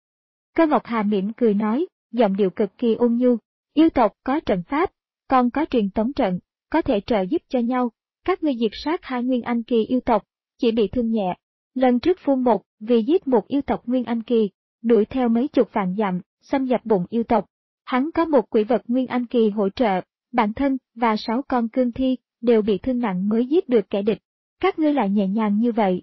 Cơ Ngọc Hà mỉm cười nói, giọng điệu cực kỳ ôn nhu, yêu tộc có trận pháp, còn có truyền tống trận, có thể trợ giúp cho nhau, các ngươi diệt sát hai Nguyên Anh Kỳ yêu tộc, chỉ bị thương nhẹ. Lần trước Phu Một vì giết một yêu tộc Nguyên Anh Kỳ, đuổi theo mấy chục vạn dặm, xâm nhập bụng yêu tộc. Hắn có một quỷ vật Nguyên Anh Kỳ hỗ trợ, bản thân và sáu con cương thi đều bị thương nặng mới giết được kẻ địch. Các ngươi lại nhẹ nhàng như vậy.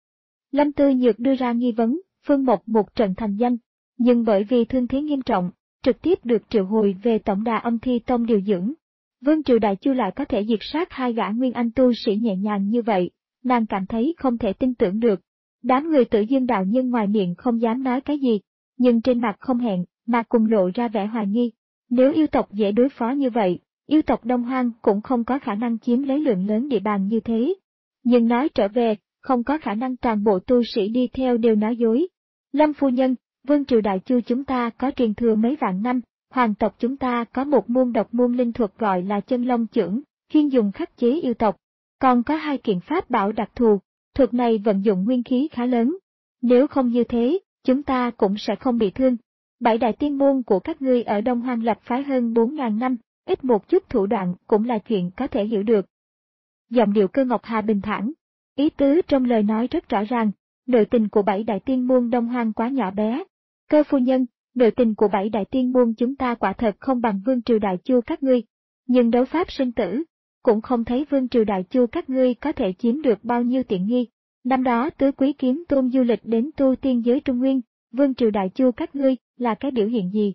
Lâm Tư Nhược đưa ra nghi vấn, Phương Mộc một trận thành danh, nhưng bởi vì thương thế nghiêm trọng, trực tiếp được triệu hồi về tổng đà Âm Thi Tông điều dưỡng. Vương triều Đại Chu lại có thể diệt sát hai gã Nguyên Anh tu sĩ nhẹ nhàng như vậy, nàng cảm thấy không thể tin tưởng được. Đám người Tử Dương đạo nhân ngoài miệng không dám nói cái gì, nhưng trên mặt không hẹn, mà cùng lộ ra vẻ hoài nghi. Nếu yêu tộc dễ đối phó như vậy, yêu tộc Đông Hoang cũng không có khả năng chiếm lấy lượng lớn địa bàn như thế. Nhưng nói trở về, không có khả năng toàn bộ tu sĩ đi theo đều nói dối. Lâm phu nhân, Vương triều Đại Chu chúng ta có truyền thừa mấy vạn năm, hoàng tộc chúng ta có một môn độc môn linh thuật gọi là chân long chưởng, chuyên dùng khắc chế yêu tộc. Còn có hai kiện pháp bảo đặc thù, thuật này vận dụng nguyên khí khá lớn. Nếu không như thế, chúng ta cũng sẽ không bị thương. Bảy đại tiên môn của các ngươi ở Đông Hoang lập phái hơn bốn ngàn năm, ít một chút thủ đoạn cũng là chuyện có thể hiểu được. Giọng điệu Cơ Ngọc Hà bình thản, ý tứ trong lời nói rất rõ ràng, nội tình của bảy đại tiên môn Đông Hoang quá nhỏ bé. Cơ phu nhân, nội tình của bảy đại tiên môn chúng ta quả thật không bằng Vương triều Đại Chu các ngươi, nhưng đấu pháp sinh tử, cũng không thấy Vương triều Đại Chu các ngươi có thể chiếm được bao nhiêu tiện nghi. Năm đó Tứ Quý Kiếm Tôn du lịch đến tu tiên giới Trung Nguyên, Vương triều Đại Chu các ngươi là cái biểu hiện gì?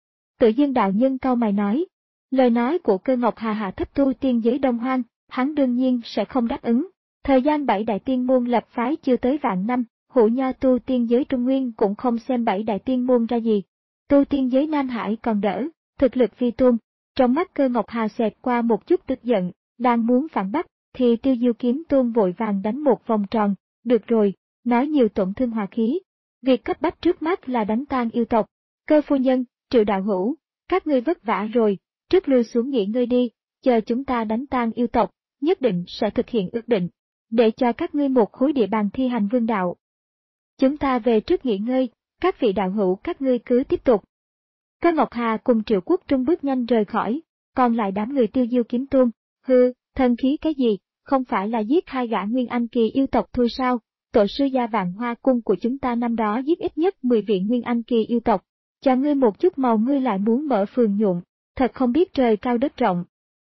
Tự Dương đạo nhân cau mày nói, lời nói của Cơ Ngọc Hà hạ thấp tu tiên giới Đông Hoang, hắn đương nhiên sẽ không đáp ứng. Thời gian bảy đại tiên môn lập phái chưa tới vạn năm, hữu nho tu tiên giới Trung Nguyên cũng không xem bảy đại tiên môn ra gì. Tu tiên giới Nam Hải còn đỡ, thực lực phi tôn. Trong mắt Cơ Ngọc Hà xẹt qua một chút tức giận, đang muốn phản bác, thì Tiêu Diêu Kiếm Tôn vội vàng đánh một vòng tròn, được rồi, nói nhiều tổn thương hòa khí. Việc cấp bách trước mắt là đánh tan yêu tộc. Cơ phu nhân, Triệu đạo hữu, các ngươi vất vả rồi, trước lui xuống nghỉ ngơi đi, chờ chúng ta đánh tan yêu tộc, nhất định sẽ thực hiện ước định, để cho các ngươi một khối địa bàn thi hành vương đạo. Chúng ta về trước nghỉ ngơi, các vị đạo hữu các ngươi cứ tiếp tục. Cơ Ngọc Hà cùng Triệu Quốc Trung bước nhanh rời khỏi, còn lại đám người Tiêu Diêu Kiếm Tôn, hư, thân khí cái gì, không phải là giết hai gã Nguyên Anh Kỳ yêu tộc thôi sao? Tổ sư gia Vạn Hoa Cung của chúng ta năm đó giết ít nhất mười vị Nguyên Anh Kỳ yêu tộc, cho ngươi một chút màu ngươi lại muốn mở phường nhuộm, thật không biết trời cao đất rộng.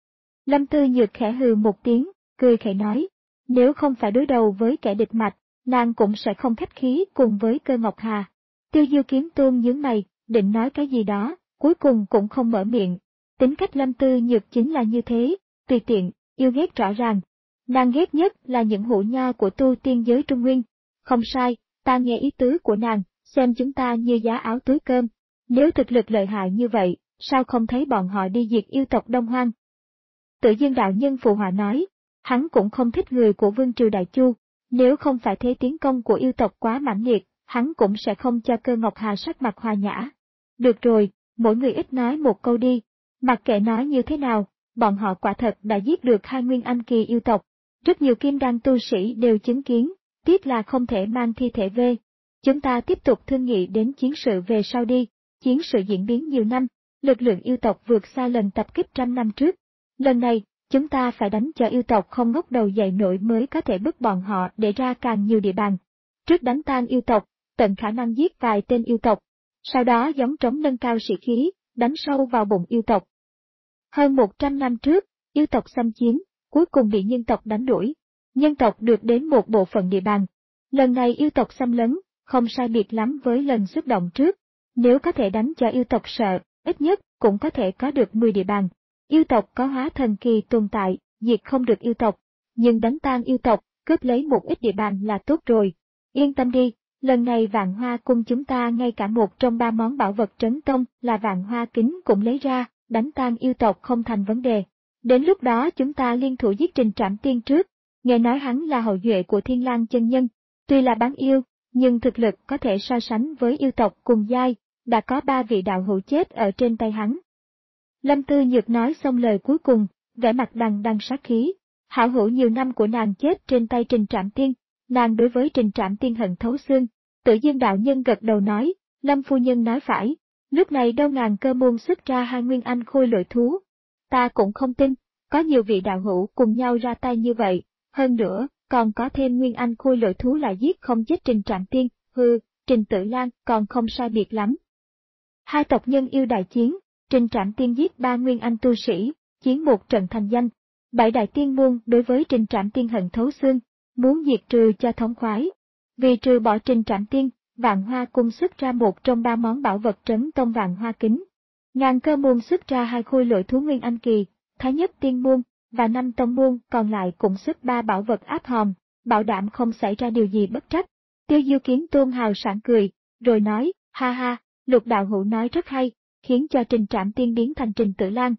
Lâm Tư Nhược khẽ hừ một tiếng, cười khẩy nói, nếu không phải đối đầu với kẻ địch mạch, nàng cũng sẽ không khách khí cùng với Cơ Ngọc Hà. Tiêu Diêu Kiếm Tôn nhướng mày, định nói cái gì đó, cuối cùng cũng không mở miệng. Tính cách Lâm Tư Nhược chính là như thế, tùy tiện, yêu ghét rõ ràng. Nàng ghét nhất là những hữu nho của tu tiên giới Trung Nguyên. Không sai, ta nghe ý tứ của nàng, xem chúng ta như giá áo túi cơm. Nếu thực lực lợi hại như vậy, sao không thấy bọn họ đi diệt yêu tộc Đông Hoang? Tự Dương đạo nhân phụ họa nói, hắn cũng không thích người của Vương triều Đại Chu, nếu không phải thế tiến công của yêu tộc quá mãnh liệt, hắn cũng sẽ không cho Cơ Ngọc Hà sắc mặt hòa nhã. Được rồi, mỗi người ít nói một câu đi, mặc kệ nói như thế nào, bọn họ quả thật đã giết được hai Nguyên Anh Kỳ yêu tộc. Rất nhiều kim đan tu sĩ đều chứng kiến, tiếc là không thể mang thi thể về. Chúng ta tiếp tục thương nghị đến chiến sự về sau đi, chiến sự diễn biến nhiều năm, lực lượng yêu tộc vượt xa lần tập kích trăm năm trước. Lần này, chúng ta phải đánh cho yêu tộc không ngóc đầu dậy nổi mới có thể bức bọn họ để ra càng nhiều địa bàn. Trước đánh tan yêu tộc, tận khả năng giết vài tên yêu tộc. Sau đó gióng trống nâng cao sĩ khí, đánh sâu vào bụng yêu tộc. Hơn một trăm năm trước, yêu tộc xâm chiếm, cuối cùng bị nhân tộc đánh đuổi. Nhân tộc được đến một bộ phận địa bàn. Lần này yêu tộc xâm lấn, không sai biệt lắm với lần xuất động trước. Nếu có thể đánh cho yêu tộc sợ, ít nhất cũng có thể có được mười địa bàn. Yêu tộc có hóa thần kỳ tồn tại, diệt không được yêu tộc. Nhưng đánh tan yêu tộc, cướp lấy một ít địa bàn là tốt rồi. Yên tâm đi, lần này Vạn Hoa Cung chúng ta ngay cả một trong ba món bảo vật trấn tông là Vạn Hoa Kính cũng lấy ra, đánh tan yêu tộc không thành vấn đề. Đến lúc đó chúng ta liên thủ giết Trình Trảm Tiên trước. Nghe nói hắn là hậu duệ của Thiên Lang chân nhân, tuy là bán yêu, nhưng thực lực có thể so sánh với yêu tộc cùng giai, đã có ba vị đạo hữu chết ở trên tay hắn. Lâm Tư Nhược nói xong lời cuối cùng, vẻ mặt đằng đằng sát khí. Hảo hữu nhiều năm của nàng chết trên tay Trình Trảm Tiên, nàng đối với Trình Trảm Tiên hận thấu xương. Tự Dương đạo nhân gật đầu nói, Lâm phu nhân nói phải, lúc này đâu ngàn cơ môn xuất ra hai nguyên anh khôi lỗi thú. Ta cũng không tin, có nhiều vị đạo hữu cùng nhau ra tay như vậy, hơn nữa, còn có thêm nguyên anh khôi lỗi thú lại giết không chết Trình Trảm Tiên, hừ, Trình Tử Lan còn không sai biệt lắm. Hai tộc nhân yêu đại chiến, Trình Trảm Tiên giết ba nguyên anh tu sĩ, chiến một trận thành danh. Bảy đại tiên môn đối với Trình Trảm Tiên hận thấu xương, muốn diệt trừ cho thống khoái. Vì trừ bỏ Trình Trảm Tiên, Vạn Hoa Cung xuất ra một trong ba món bảo vật trấn tông Vạn Hoa Kính. Ngàn cơ môn xuất ra hai khôi lỗi thú nguyên anh kỳ, Thái Nhất Tiên môn và năm tông môn còn lại cũng xuất ba bảo vật áp hòm, bảo đảm không xảy ra điều gì bất trắc. Tiêu Diêu Kiến Tôn hào sảng cười, rồi nói, ha ha, Lục đạo hữu nói rất hay, khiến cho Trình Trảm Tiên biến thành Trình Tử Lan.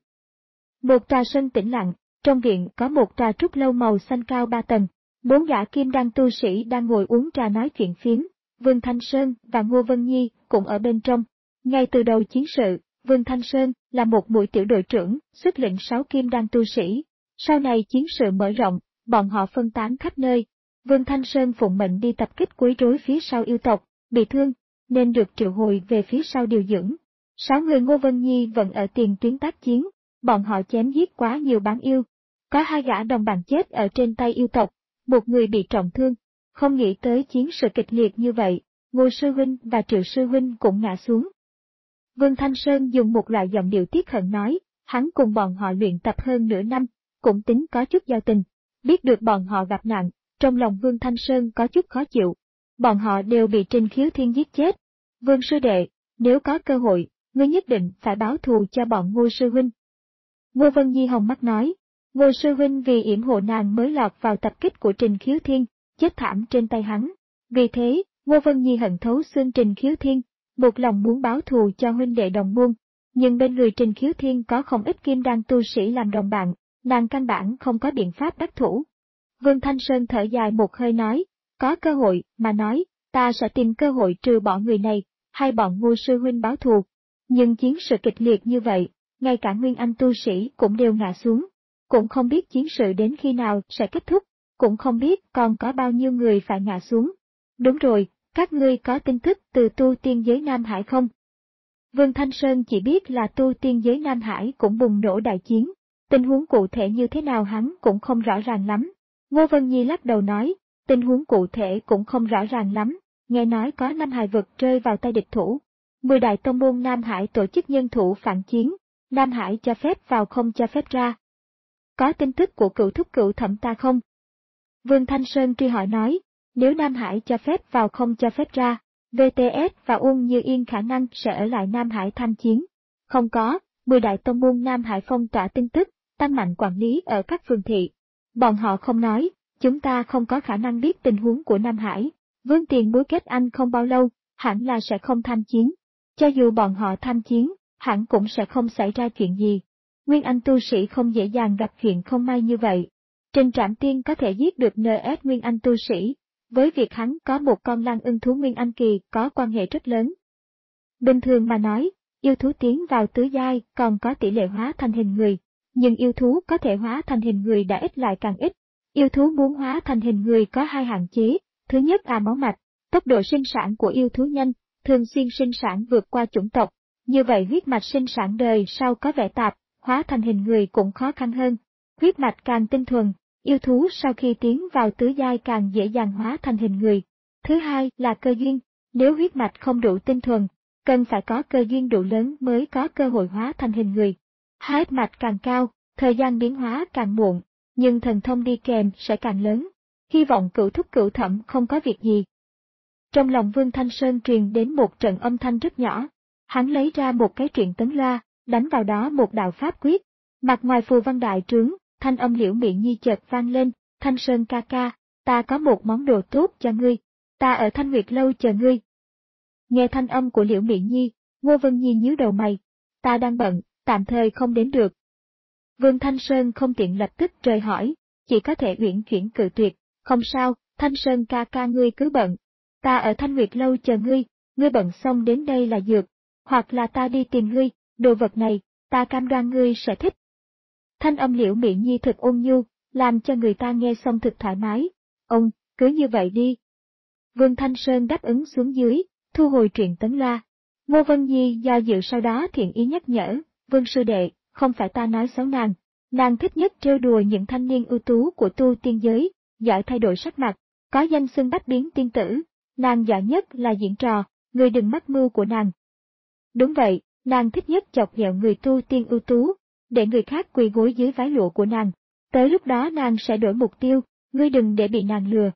Một trà sân tĩnh lặng, trong viện có một trà trúc lâu màu xanh cao ba tầng, bốn gã kim đan tu sĩ đang ngồi uống trà nói chuyện phiếm, Vương Thanh Sơn và Ngô Vân Nhi cũng ở bên trong. Ngay từ đầu chiến sự, Vương Thanh Sơn là một mũi tiểu đội trưởng, xuất lĩnh sáu kim đan tu sĩ. Sau này chiến sự mở rộng, bọn họ phân tán khắp nơi. Vương Thanh Sơn phụng mệnh đi tập kích quấy rối phía sau yêu tộc, bị thương, nên được triệu hồi về phía sau điều dưỡng. Sáu người Ngô Vân Nhi vẫn ở tiền tuyến tác chiến, bọn họ chém giết quá nhiều bán yêu. Có hai gã đồng bạn chết ở trên tay yêu tộc, một người bị trọng thương. Không nghĩ tới chiến sự kịch liệt như vậy, Ngô Sư Huynh và Triệu Sư Huynh cũng ngã xuống. Vương Thanh Sơn dùng một loại giọng điệu tiếc hận nói, hắn cùng bọn họ luyện tập hơn nửa năm, cũng tính có chút giao tình. Biết được bọn họ gặp nạn, trong lòng Vương Thanh Sơn có chút khó chịu. Bọn họ đều bị Trình Khiếu Thiên giết chết. Vương Sư Đệ, nếu có cơ hội, ngươi nhất định phải báo thù cho bọn Ngô Sư Huynh. Ngô Vân Nhi hồng mắt nói, Ngô Sư Huynh vì yểm hộ nàng mới lọt vào tập kích của Trình Khiếu Thiên, chết thảm trên tay hắn. Vì thế, Ngô Vân Nhi hận thấu xương Trình Khiếu Thiên, một lòng muốn báo thù cho huynh đệ đồng môn. Nhưng bên người Trình Khiếu Thiên có không ít kim đan tu sĩ làm đồng bạn, nàng căn bản không có biện pháp đắc thủ. Vương Thanh Sơn thở dài một hơi nói, có cơ hội mà nói, ta sẽ tìm cơ hội trừ bỏ người này, hay bọn Ngô Sư Huynh báo thù. Nhưng chiến sự kịch liệt như vậy, ngay cả nguyên anh tu sĩ cũng đều ngã xuống. Cũng không biết chiến sự đến khi nào sẽ kết thúc, cũng không biết còn có bao nhiêu người phải ngã xuống. Đúng rồi, các ngươi có tin tức từ tu tiên giới Nam Hải không? Vương Thanh Sơn chỉ biết là tu tiên giới Nam Hải cũng bùng nổ đại chiến, tình huống cụ thể như thế nào hắn cũng không rõ ràng lắm. Ngô Vân Nhi lắc đầu nói, tình huống cụ thể cũng không rõ ràng lắm, nghe nói có năm hài vực rơi vào tay địch thủ. Mười đại tông môn Nam Hải tổ chức nhân thủ phản chiến, Nam Hải cho phép vào không cho phép ra. Có tin tức của cựu thúc cựu thẩm ta không? Vương Thanh Sơn truy hỏi nói, nếu Nam Hải cho phép vào không cho phép ra, vê tê ét và Uông Như Yên khả năng sẽ ở lại Nam Hải tham chiến. Không có, mười đại tông môn Nam Hải phong tỏa tin tức, tăng mạnh quản lý ở các phường thị. Bọn họ không nói, chúng ta không có khả năng biết tình huống của Nam Hải. Vương Tiền Bối kết anh không bao lâu, hẳn là sẽ không tham chiến. Cho dù bọn họ tham chiến, hẳn cũng sẽ không xảy ra chuyện gì. Nguyên Anh tu sĩ không dễ dàng gặp chuyện không may như vậy. Trình Trảm Tiên có thể giết được en ét Nguyên Anh tu sĩ, với việc hắn có một con lang ưng thú Nguyên Anh kỳ có quan hệ rất lớn. Bình thường mà nói, yêu thú tiến vào tứ giai còn có tỷ lệ hóa thành hình người, nhưng yêu thú có thể hóa thành hình người đã ít lại càng ít. Yêu thú muốn hóa thành hình người có hai hạn chế, thứ nhất là máu mạch, tốc độ sinh sản của yêu thú nhanh, thường xuyên sinh sản vượt qua chủng tộc, như vậy huyết mạch sinh sản đời sau có vẻ tạp, hóa thành hình người cũng khó khăn hơn. Huyết mạch càng tinh thuần, yêu thú sau khi tiến vào tứ giai càng dễ dàng hóa thành hình người. Thứ hai là cơ duyên, nếu huyết mạch không đủ tinh thuần, cần phải có cơ duyên đủ lớn mới có cơ hội hóa thành hình người. Huyết mạch càng cao, thời gian biến hóa càng muộn, nhưng thần thông đi kèm sẽ càng lớn. Hy vọng cửu thúc cửu thẩm không có việc gì. Trong lòng Vương Thanh Sơn truyền đến một trận âm thanh rất nhỏ. Hắn lấy ra một cái truyện tấn loa, đánh vào đó một đạo pháp quyết. Mặt ngoài phù văn đại trướng, thanh âm Liễu Mị Nhi chợt vang lên, Thanh Sơn ca ca, ta có một món đồ tốt cho ngươi, ta ở Thanh Nguyệt Lâu chờ ngươi. Nghe thanh âm của Liễu Mị Nhi, Ngô Vân Nhi nhíu đầu mày, ta đang bận, tạm thời không đến được. Vương Thanh Sơn không tiện lập tức rời hỏi, chỉ có thể uyển chuyển cự tuyệt, không sao, Thanh Sơn ca ca ngươi cứ bận, ta ở Thanh Nguyệt Lâu chờ ngươi, ngươi bận xong đến đây là dược, hoặc là ta đi tìm ngươi, đồ vật này, ta cam đoan ngươi sẽ thích. Thanh âm Liễu Mị Nhi thực ôn nhu, làm cho người ta nghe xong thực thoải mái, ông, cứ như vậy đi. Vương Thanh Sơn đáp ứng xuống dưới, thu hồi truyện tấn loa. Ngô Vân Nhi do dự sau đó thiện ý nhắc nhở, Vương sư đệ, không phải ta nói xấu nàng, nàng thích nhất trêu đùa những thanh niên ưu tú của tu tiên giới, giỏi thay đổi sắc mặt, có danh xưng bách biến tiên tử, nàng giỏi nhất là diễn trò, người đừng mắc mưu của nàng. Đúng vậy, nàng thích nhất chọc ghẹo người tu tiên ưu tú, để người khác quỳ gối dưới váy lụa của nàng, tới lúc đó nàng sẽ đổi mục tiêu, ngươi đừng để bị nàng lừa.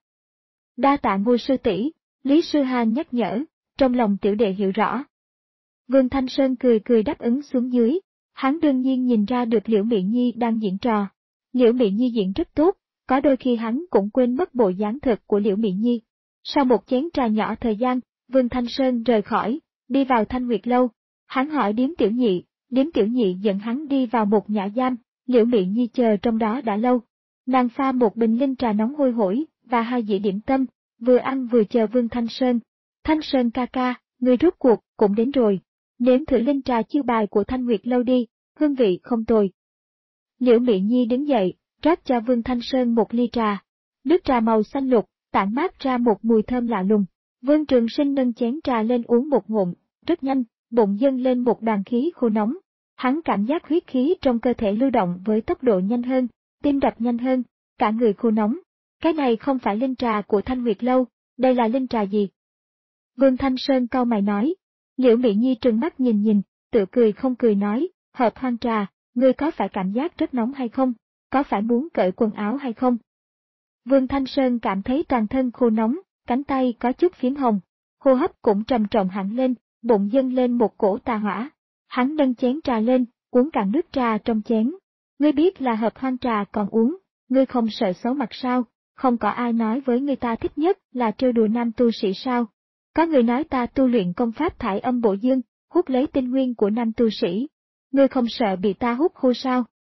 Đa tạ Ngô sư tỷ, Lý Sư Hàn nhắc nhở, trong lòng tiểu đệ hiểu rõ. Vương Thanh Sơn cười cười đáp ứng xuống dưới, hắn đương nhiên nhìn ra được Liễu Mị Nhi đang diễn trò. Liễu Mị Nhi diễn rất tốt, có đôi khi hắn cũng quên mất bộ dáng thực của Liễu Mị Nhi. Sau một chén trà nhỏ thời gian, Vương Thanh Sơn rời khỏi, đi vào Thanh Nguyệt Lâu. Hắn hỏi Điếm Tiểu Nhị, Điếm Tiểu Nhị dẫn hắn đi vào một nhã giam, Liễu Mị Nhi chờ trong đó đã lâu. Nàng pha một bình linh trà nóng hôi hổi và hai dĩa điểm tâm, vừa ăn vừa chờ Vương Thanh Sơn. Thanh Sơn ca ca, người rốt cuộc cũng đến rồi, nếm thử linh trà chiêu bài của Thanh Nguyệt Lâu đi, hương vị không tồi. Liễu Mị Nhi đứng dậy, rót cho Vương Thanh Sơn một ly trà. Nước trà màu xanh lục, tản mát ra một mùi thơm lạ lùng. Vương Trường Sinh nâng chén trà lên uống một ngụm, rất nhanh, bụng dâng lên một đoàn khí khô nóng. Hắn cảm giác huyết khí trong cơ thể lưu động với tốc độ nhanh hơn, tim đập nhanh hơn, cả người khô nóng. Cái này không phải linh trà của Thanh Nguyệt Lâu, đây là linh trà gì? Vương Thanh Sơn cau mày nói. Liễu Mị Nhi trừng mắt nhìn nhìn, tự cười không cười nói, hợp hoang trà, ngươi có phải cảm giác rất nóng hay không? Có phải muốn cởi quần áo hay không? Vương Thanh Sơn cảm thấy toàn thân khô nóng, cánh tay có chút phím hồng, hô hấp cũng trầm trọng hẳn lên, bụng dâng lên một cổ tà hỏa. Hắn nâng chén trà lên, uống cạn nước trà trong chén. Ngươi biết là hợp hoang trà còn uống, ngươi không sợ xấu mặt sao? Không có ai nói với người ta thích nhất là trêu đùa nam tu sĩ sao? Có người nói ta tu luyện công pháp thải âm bộ dương, hút lấy tinh nguyên của nam tu sĩ. Ngươi không sợ bị ta hút khô sao?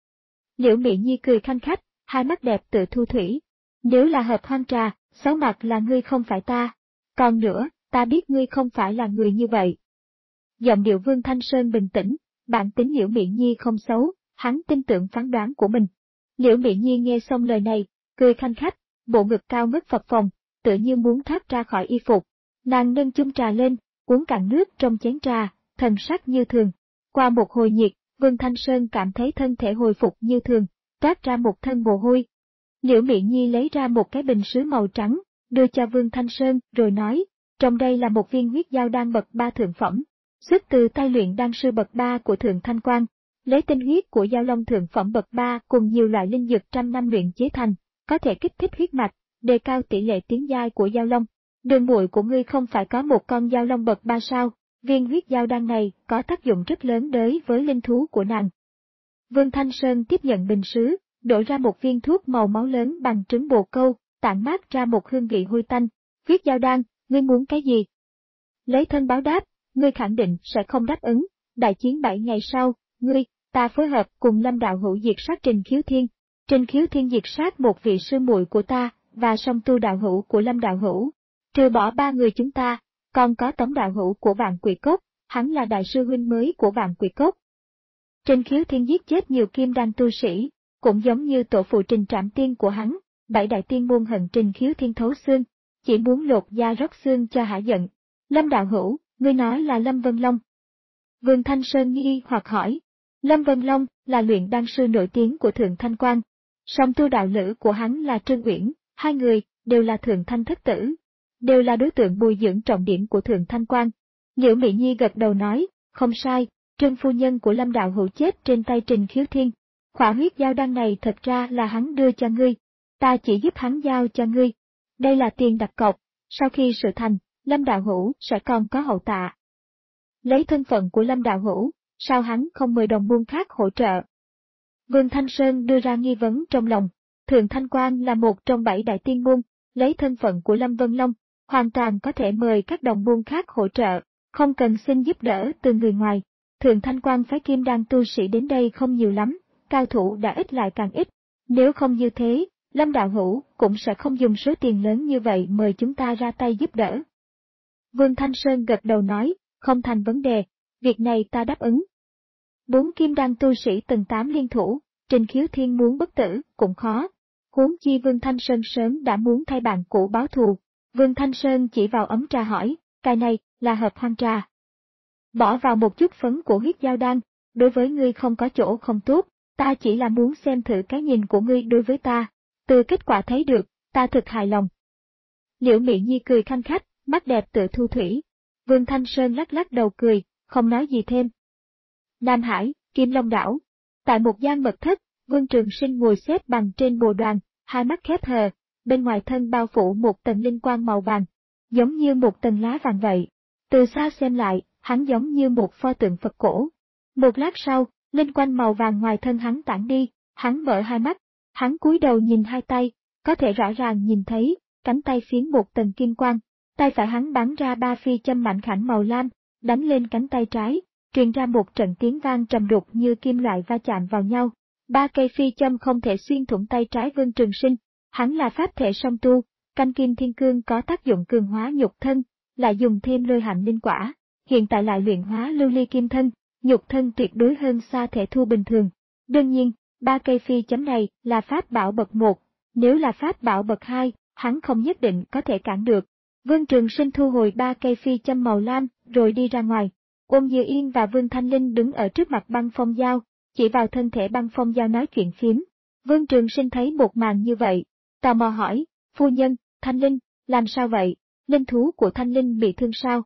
Liễu Mị Nhi cười khanh khách, hai mắt đẹp tự thu thủy. Nếu là hợp hoang trà, xấu mặt là ngươi không phải ta. Còn nữa, ta biết ngươi không phải là người như vậy. Giọng điệu Vương Thanh Sơn bình tĩnh, bản tính Liễu Mị Nhi không xấu, hắn tin tưởng phán đoán của mình. Liễu Mị Nhi nghe xong lời này, cười khanh khách, bộ ngực cao ngất phập phồng, tự như muốn thoát ra khỏi y phục. Nàng nâng chung trà lên, uống cạn nước trong chén trà, thần sắc như thường. Qua một hồi nhiệt, Vương Thanh Sơn cảm thấy thân thể hồi phục như thường, toát ra một thân mồ hôi. Liễu Mị Nhi lấy ra một cái bình sứ màu trắng, đưa cho Vương Thanh Sơn rồi nói, trong đây là một viên huyết dao đan bậc ba thượng phẩm, xuất từ tay luyện đan sư bậc ba của Thượng Thanh Quan, lấy tinh huyết của dao long thượng phẩm bậc ba cùng nhiều loại linh dược trăm năm luyện chế thành, có thể kích thích huyết mạch, đề cao tỷ lệ tiến giai của dao long. Đường muội của ngươi không phải có một con dao long bậc ba sao? Viên huyết dao đan này có tác dụng rất lớn đối với linh thú của nàng. Vương Thanh Sơn tiếp nhận bình sứ, đổ ra một viên thuốc màu máu lớn bằng trứng bồ câu, tản mát ra một hương vị hôi tanh. Huyết dao đan, ngươi muốn cái gì? Lấy thân báo đáp, ngươi khẳng định sẽ không đáp ứng. Đại chiến bảy ngày sau, ngươi, ta phối hợp cùng Lâm đạo hữu diệt sát Trình Khiếu Thiên. Trình Khiếu Thiên diệt sát một vị sư muội của ta và song tu đạo hữu của Lâm đạo hữu. Trừ bỏ ba người chúng ta, còn có Tống đạo hữu của Vạn Quỷ Cốc, hắn là đại sư huynh mới của Vạn Quỷ Cốc. Trình Khiếu Thiên giết chết nhiều kim đan tu sĩ, cũng giống như tổ phụ Trình Trảm Tiên của hắn, bảy đại tiên môn hận Trình Khiếu Thiên thấu xương, chỉ muốn lột da rót xương cho hả giận. Lâm đạo hữu, ngươi nói là Lâm Vân Long. Vương Thanh Sơn nghi hoặc hỏi. Lâm Vân Long là luyện đan sư nổi tiếng của Thượng Thanh Quan, song tu đạo lữ của hắn là Trương Uyển, hai người đều là Thượng Thanh thất tử, đều là đối tượng bồi dưỡng trọng điểm của Thượng Thanh Quan. Liễu Mị Nhi gật đầu nói, không sai, Trương phu nhân của Lâm đạo hữu chết trên tay Trình Khiếu Thiên. Khỏa huyết giao đan này thật ra là hắn đưa cho ngươi, ta chỉ giúp hắn giao cho ngươi. Đây là tiền đặt cọc, sau khi sự thành, Lâm đạo hữu sẽ còn có hậu tạ. Lấy thân phận của Lâm đạo hữu, sao hắn không mời đồng môn khác hỗ trợ? Vương Thanh Sơn đưa ra nghi vấn trong lòng, Thượng Thanh Quan là một trong bảy đại tiên môn, lấy thân phận của Lâm Vân Long, hoàn toàn có thể mời các đồng môn khác hỗ trợ, không cần xin giúp đỡ từ người ngoài. Thượng Thanh Quan phái kim đan tu sĩ đến đây không nhiều lắm, cao thủ đã ít lại càng ít, nếu không như thế, Lâm đạo hữu cũng sẽ không dùng số tiền lớn như vậy mời chúng ta ra tay giúp đỡ. Vương Thanh Sơn gật đầu nói, không thành vấn đề, việc này ta đáp ứng. Bốn kim đan tu sĩ tầng tám liên thủ, Trình Khiếu Thiên muốn bất tử cũng khó. Huống chi Vương Thanh Sơn sớm đã muốn thay bạn cũ báo thù. Vương Thanh Sơn chỉ vào ấm trà hỏi, cái này là hợp hoang trà. Bỏ vào một chút phấn của huyết giao đan, đối với ngươi không có chỗ không tốt, ta chỉ là muốn xem thử cái nhìn của ngươi đối với ta. Từ kết quả thấy được, ta thực hài lòng. Liễu Mị Nhi cười khanh khách, mắt đẹp tựa thu thủy. Vương Thanh Sơn lắc lắc đầu cười, không nói gì thêm. Nam Hải, Kim Long Đảo. Tại một gian mật thất, Vương Trường Sinh ngồi xếp bằng trên bồ đoàn, hai mắt khép hờ, bên ngoài thân bao phủ một tầng linh quang màu vàng, giống như một tầng lá vàng vậy. Từ xa xem lại, hắn giống như một pho tượng Phật cổ. Một lát sau, linh quang màu vàng ngoài thân hắn tản đi, hắn mở hai mắt, hắn cúi đầu nhìn hai tay, có thể rõ ràng nhìn thấy, cánh tay phiến một tầng kim quang, tay phải hắn bắn ra ba phi châm mảnh khảnh màu lam, đánh lên cánh tay trái, truyền ra một trận tiếng vang trầm đục như kim loại va chạm vào nhau. Ba cây phi châm không thể xuyên thủng tay trái Vương Trường Sinh, hắn là pháp thể song tu, canh kim thiên cương có tác dụng cường hóa nhục thân, lại dùng thêm lôi hạnh linh quả, hiện tại lại luyện hóa lưu ly kim thân, nhục thân tuyệt đối hơn xa thể thu bình thường. Đương nhiên, ba cây phi chấm này là pháp bảo bậc một, nếu là pháp bảo bậc hai, hắn không nhất định có thể cản được. Vương Trường Sinh thu hồi ba cây phi châm màu lam, rồi đi ra ngoài. Ôn Như Yên và Vương Thanh Linh đứng ở trước mặt Băng Phong Giao, chỉ vào thân thể Băng Phong Giao nói chuyện phiếm. Vương Trường Sinh thấy một màn như vậy, tò mò hỏi, phu nhân, Thanh Linh, làm sao vậy, linh thú của Thanh Linh bị thương sao?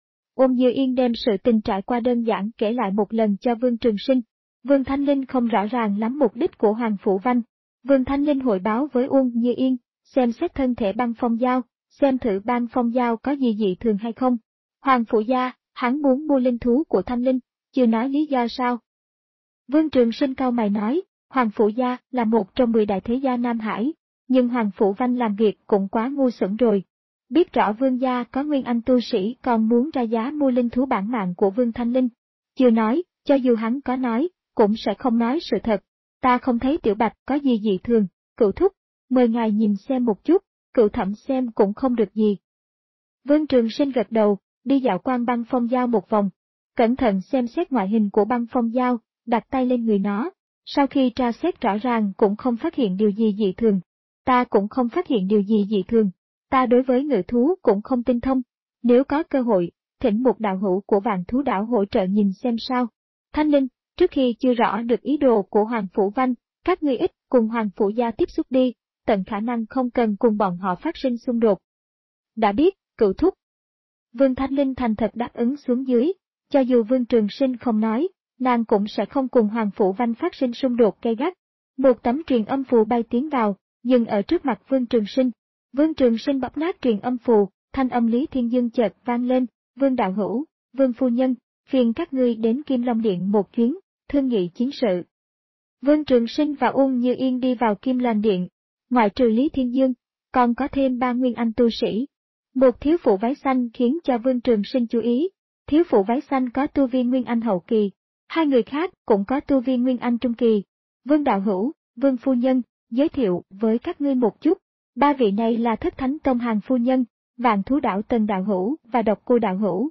Ôn Như Yên đem sự tình trải qua đơn giản kể lại một lần cho Vương Trường Sinh. Vương Thanh Linh không rõ ràng lắm mục đích của Hoàng Phủ Văn. Vương Thanh Linh hội báo với Ôn Như Yên, xem xét thân thể Băng Phong Giao, xem thử Băng Phong Giao có gì dị thường hay không. Hoàng Phủ gia, hắn muốn mua linh thú của Thanh Linh, chưa nói lý do sao? Vương Trường Sinh cau mày nói, Hoàng Phủ gia là một trong mười đại thế gia Nam Hải, nhưng Hoàng Phủ Văn làm việc cũng quá ngu xuẩn rồi. Biết rõ Vương gia có nguyên anh tu sĩ còn muốn ra giá mua linh thú bản mạng của Vương Thanh Linh. Chưa nói, cho dù hắn có nói, cũng sẽ không nói sự thật. Ta không thấy Tiểu Bạch có gì dị thường, cựu thúc, mời ngài nhìn xem một chút, cựu thẩm xem cũng không được gì. Vương Trường Sinh gật đầu, đi dạo quanh Băng Phong Giao một vòng, cẩn thận xem xét ngoại hình của Băng Phong Giao, đặt tay lên người nó. Sau khi tra xét rõ ràng cũng không phát hiện điều gì dị thường. Ta cũng không phát hiện điều gì dị thường. Ta đối với ngự thú cũng không tinh thông. Nếu có cơ hội, thỉnh một đạo hữu của Vạn Thú Đảo hỗ trợ nhìn xem sao. Thanh Linh, trước khi chưa rõ được ý đồ của Hoàng Phủ Văn, các ngươi ít cùng Hoàng Phủ gia tiếp xúc đi, tận khả năng không cần cùng bọn họ phát sinh xung đột. Đã biết, cựu thúc. Vương Thanh Linh thành thật đáp ứng xuống dưới, cho dù Vương Trường Sinh không nói, nàng cũng sẽ không cùng Hoàng Phủ Văn phát sinh xung đột gay gắt. Một tấm truyền âm phù bay tiến vào, dừng ở trước mặt Vương Trường Sinh. Vương Trường Sinh bóp nát truyền âm phù, thanh âm Lý Thiên Dương chợt vang lên, Vương đạo hữu, Vương phu nhân, phiền các ngươi đến Kim Long Điện một chuyến, thương nghị chiến sự. Vương Trường Sinh và Ôn Như Yên đi vào Kim Long Điện, ngoại trừ Lý Thiên Dương, còn có thêm ba nguyên anh tu sĩ. Một thiếu phụ váy xanh khiến cho Vương Trường Sinh chú ý, thiếu phụ váy xanh có tu vi nguyên anh hậu kỳ, hai người khác cũng có tu vi nguyên anh trung kỳ. Vương đạo hữu, Vương phu nhân, giới thiệu với các ngươi một chút, ba vị này là Thất Thánh Tông Hàng phu nhân, Vạn Thú Đảo Tần đạo hữu và Độc Cô đạo hữu.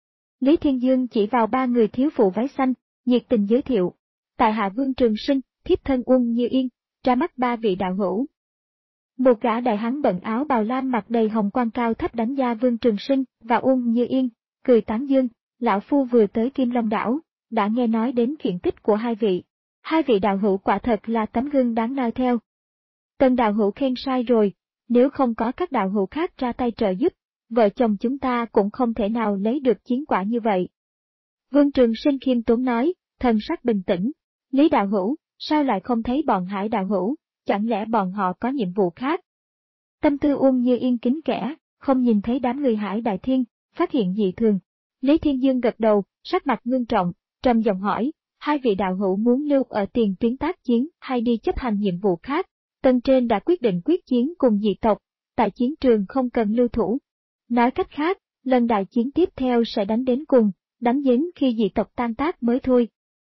Lý Thiên Dương chỉ vào ba người thiếu phụ váy xanh, nhiệt tình giới thiệu. Tại hạ Vương Trường Sinh, thiếp thân Ôn Như Yên, ra mắt ba vị đạo hữu. Một gã đại hán bận áo bào lam mặt đầy hồng quang cao thấp đánh giá Vương Trường Sinh và Ôn Như Yên, cười tán dương, lão phu vừa tới Kim Long Đảo, đã nghe nói đến chuyện tích của hai vị. Hai vị đạo hữu quả thật là tấm gương đáng noi theo. Tần đạo hữu khen sai rồi, nếu không có các đạo hữu khác ra tay trợ giúp, vợ chồng chúng ta cũng không thể nào lấy được chiến quả như vậy. Vương Trường Sinh khiêm tốn nói, thần sắc bình tĩnh. Lý đạo hữu, sao lại không thấy bọn Hải đạo hữu, chẳng lẽ bọn họ có nhiệm vụ khác? Tâm tư Uông Như Yên kín kẽ, không nhìn thấy đám người Hải Đại Thiên, phát hiện dị thường. Lý Thiên Dương gật đầu, sắc mặt ngưng trọng, trầm giọng hỏi, hai vị đạo hữu muốn lưu ở tiền tuyến tác chiến hay đi chấp hành nhiệm vụ khác? Tân trên đã quyết định quyết chiến cùng dị tộc, tại chiến trường không cần lưu thủ. Nói cách khác, lần đại chiến tiếp theo sẽ đánh đến cùng, đánh đến khi dị tộc tan tác mới thôi.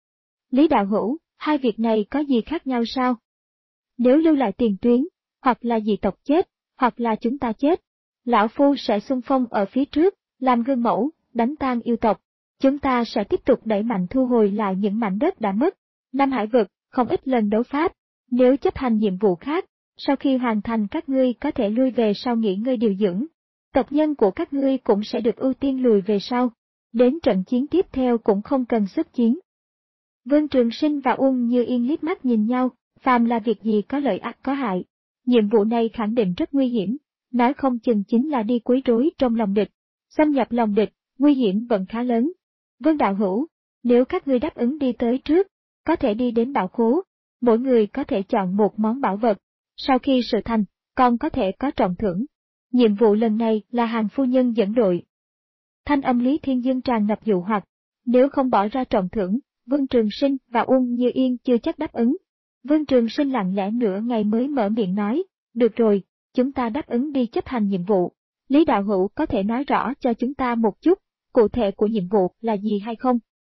Lý đạo hữu, hai việc này có gì khác nhau sao? Nếu lưu lại tiền tuyến, hoặc là dị tộc chết, hoặc là chúng ta chết, lão phu sẽ xung phong ở phía trước, làm gương mẫu, đánh tan yêu tộc. Chúng ta sẽ tiếp tục đẩy mạnh thu hồi lại những mảnh đất đã mất. Nam Hải vực, không ít lần đấu pháp. Nếu chấp hành nhiệm vụ khác, sau khi hoàn thành các ngươi có thể lui về sau nghỉ ngơi điều dưỡng. Tộc nhân của các ngươi cũng sẽ được ưu tiên lùi về sau. Đến trận chiến tiếp theo cũng không cần xuất chiến. Vương Trường Sinh và Uông Như Yên liếc mắt nhìn nhau, phàm là việc gì có lợi ác có hại. Nhiệm vụ này khẳng định rất nguy hiểm, nói không chừng chính là đi quấy rối trong lòng địch. Xâm nhập lòng địch, nguy hiểm vẫn khá lớn. Vương đạo hữu, nếu các ngươi đáp ứng đi tới trước, có thể đi đến bảo khố, mỗi người có thể chọn một món bảo vật, sau khi sự thành, còn có thể có trọng thưởng. Nhiệm vụ lần này là Hàn phu nhân dẫn đội. Thanh âm Lý Thiên Dương tràn ngập dụ hoặc, nếu không bỏ ra trọng thưởng, Vương Trường Sinh và Uông Như Yên chưa chắc đáp ứng. Vương Trường Sinh lặng lẽ nửa ngày mới mở miệng nói, được rồi, chúng ta đáp ứng đi chấp hành nhiệm vụ. Lý đạo hữu có thể nói rõ cho chúng ta một chút, cụ thể của nhiệm vụ là gì hay không?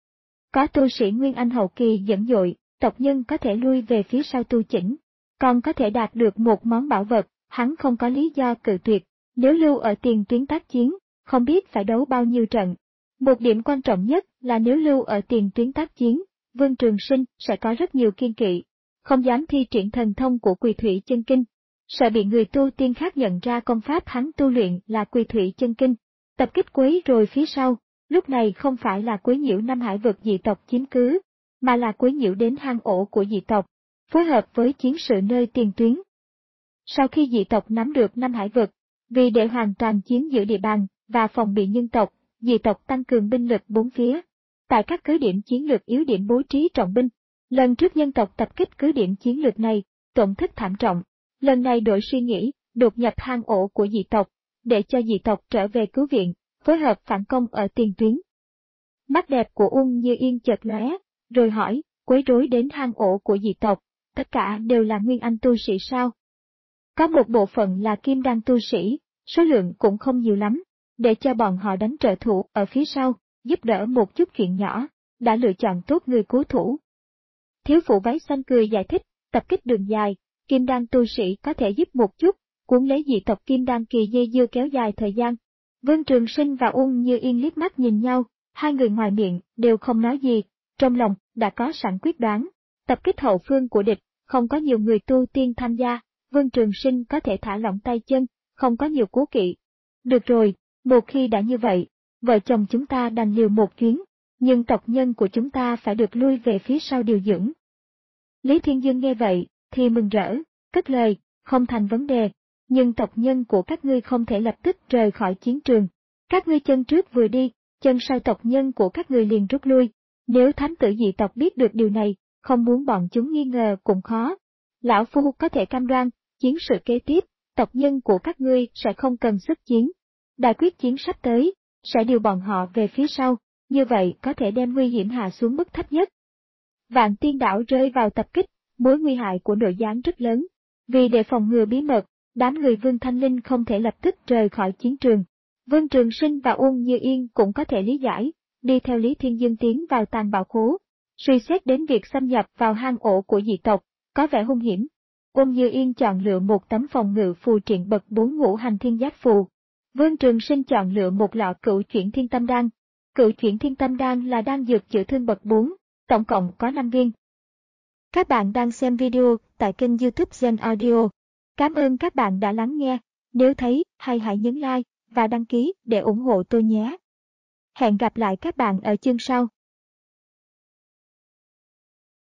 Có tu sĩ Nguyên Anh hậu kỳ dẫn dội, tộc nhân có thể lui về phía sau tu chỉnh, còn có thể đạt được một món bảo vật, hắn không có lý do cự tuyệt. Nếu lưu ở tiền tuyến tác chiến, không biết phải đấu bao nhiêu trận. Một điểm quan trọng nhất là nếu lưu ở tiền tuyến tác chiến, Vương Trường Sinh sẽ có rất nhiều kiên kỵ, không dám thi triển thần thông của Quỳ Thủy Chân Kinh, sợ bị người tu tiên khác nhận ra công pháp hắn tu luyện là Quỳ Thủy Chân Kinh, tập kích quấy rồi phía sau. Lúc này không phải là quấy nhiễu Nam Hải vực dị tộc chiếm cứ, mà là quấy nhiễu đến hang ổ của dị tộc, phối hợp với chiến sự nơi tiền tuyến. Sau khi dị tộc nắm được Nam Hải vực, vì để hoàn toàn chiếm giữ địa bàn và phòng bị nhân tộc, dị tộc tăng cường binh lực bốn phía. Tại các cứ điểm chiến lược yếu điểm bố trí trọng binh. Lần trước nhân tộc tập kích cứ điểm chiến lược này, tổn thất thảm trọng. Lần này đổi suy nghĩ, đột nhập hang ổ của dị tộc, để cho dị tộc trở về cứu viện, phối hợp phản công ở tiền tuyến. Mắt đẹp của Uông Như Yên chợt lóe, rồi hỏi, quấy rối đến hang ổ của dị tộc, tất cả đều là Nguyên Anh tu sĩ sao? Có một bộ phận là Kim Đan tu sĩ, số lượng cũng không nhiều lắm, để cho bọn họ đánh trợ thủ ở phía sau, giúp đỡ một chút chuyện nhỏ, đã lựa chọn tốt người cố thủ. Thiếu phụ váy xanh cười giải thích, tập kích đường dài, Kim Đan tu sĩ có thể giúp một chút, cuốn lấy dị tộc Kim Đan kỳ dây dưa kéo dài thời gian. Vương Trường Sinh và Uông Như Yên liếc mắt nhìn nhau, hai người ngoài miệng đều không nói gì, trong lòng đã có sẵn quyết đoán. Tập kích hậu phương của địch, không có nhiều người tu tiên tham gia, Vương Trường Sinh có thể thả lỏng tay chân, không có nhiều cố kỵ. Được rồi, một khi đã như vậy, vợ chồng chúng ta đành liều một chuyến, nhưng tộc nhân của chúng ta phải được lui về phía sau điều dưỡng. Lý Thiên Dương nghe vậy, thì mừng rỡ, cất lời, không thành vấn đề, nhưng tộc nhân của các ngươi không thể lập tức rời khỏi chiến trường. Các ngươi chân trước vừa đi, chân sau tộc nhân của các ngươi liền rút lui. Nếu thám tử dị tộc biết được điều này, không muốn bọn chúng nghi ngờ cũng khó. Lão Phu có thể cam đoan, chiến sự kế tiếp, tộc nhân của các ngươi sẽ không cần xuất chiến. Đại quyết chiến sắp tới, sẽ điều bọn họ về phía sau, như vậy có thể đem nguy hiểm hạ xuống mức thấp nhất. Vạn Tiên Đảo rơi vào tập kích, mối nguy hại của nội gián rất lớn. Vì để phòng ngừa bí mật, đám người Vương Thanh Linh không thể lập tức rời khỏi chiến trường. Vương Trường Sinh và Uông Như Yên cũng có thể lý giải, đi theo Lý Thiên Dương tiến vào tàng bảo khố. Suy xét đến việc xâm nhập vào hang ổ của dị tộc, có vẻ hung hiểm. Uông Như Yên chọn lựa một tấm phòng ngự phù triện bậc bốn ngũ hành thiên giáp phù. Vương Trường Sinh chọn lựa một lọ cửu chuyển thiên tâm đan. Cửu chuyển thiên tâm đan là đan dược chữa thương bậc bốn, tổng cộng có năm viên. Các bạn đang xem video tại kênh YouTube Gen Audio. Cảm ơn các bạn đã lắng nghe. Nếu thấy hay hãy nhấn like và đăng ký để ủng hộ tôi nhé. Hẹn gặp lại các bạn ở chương sau.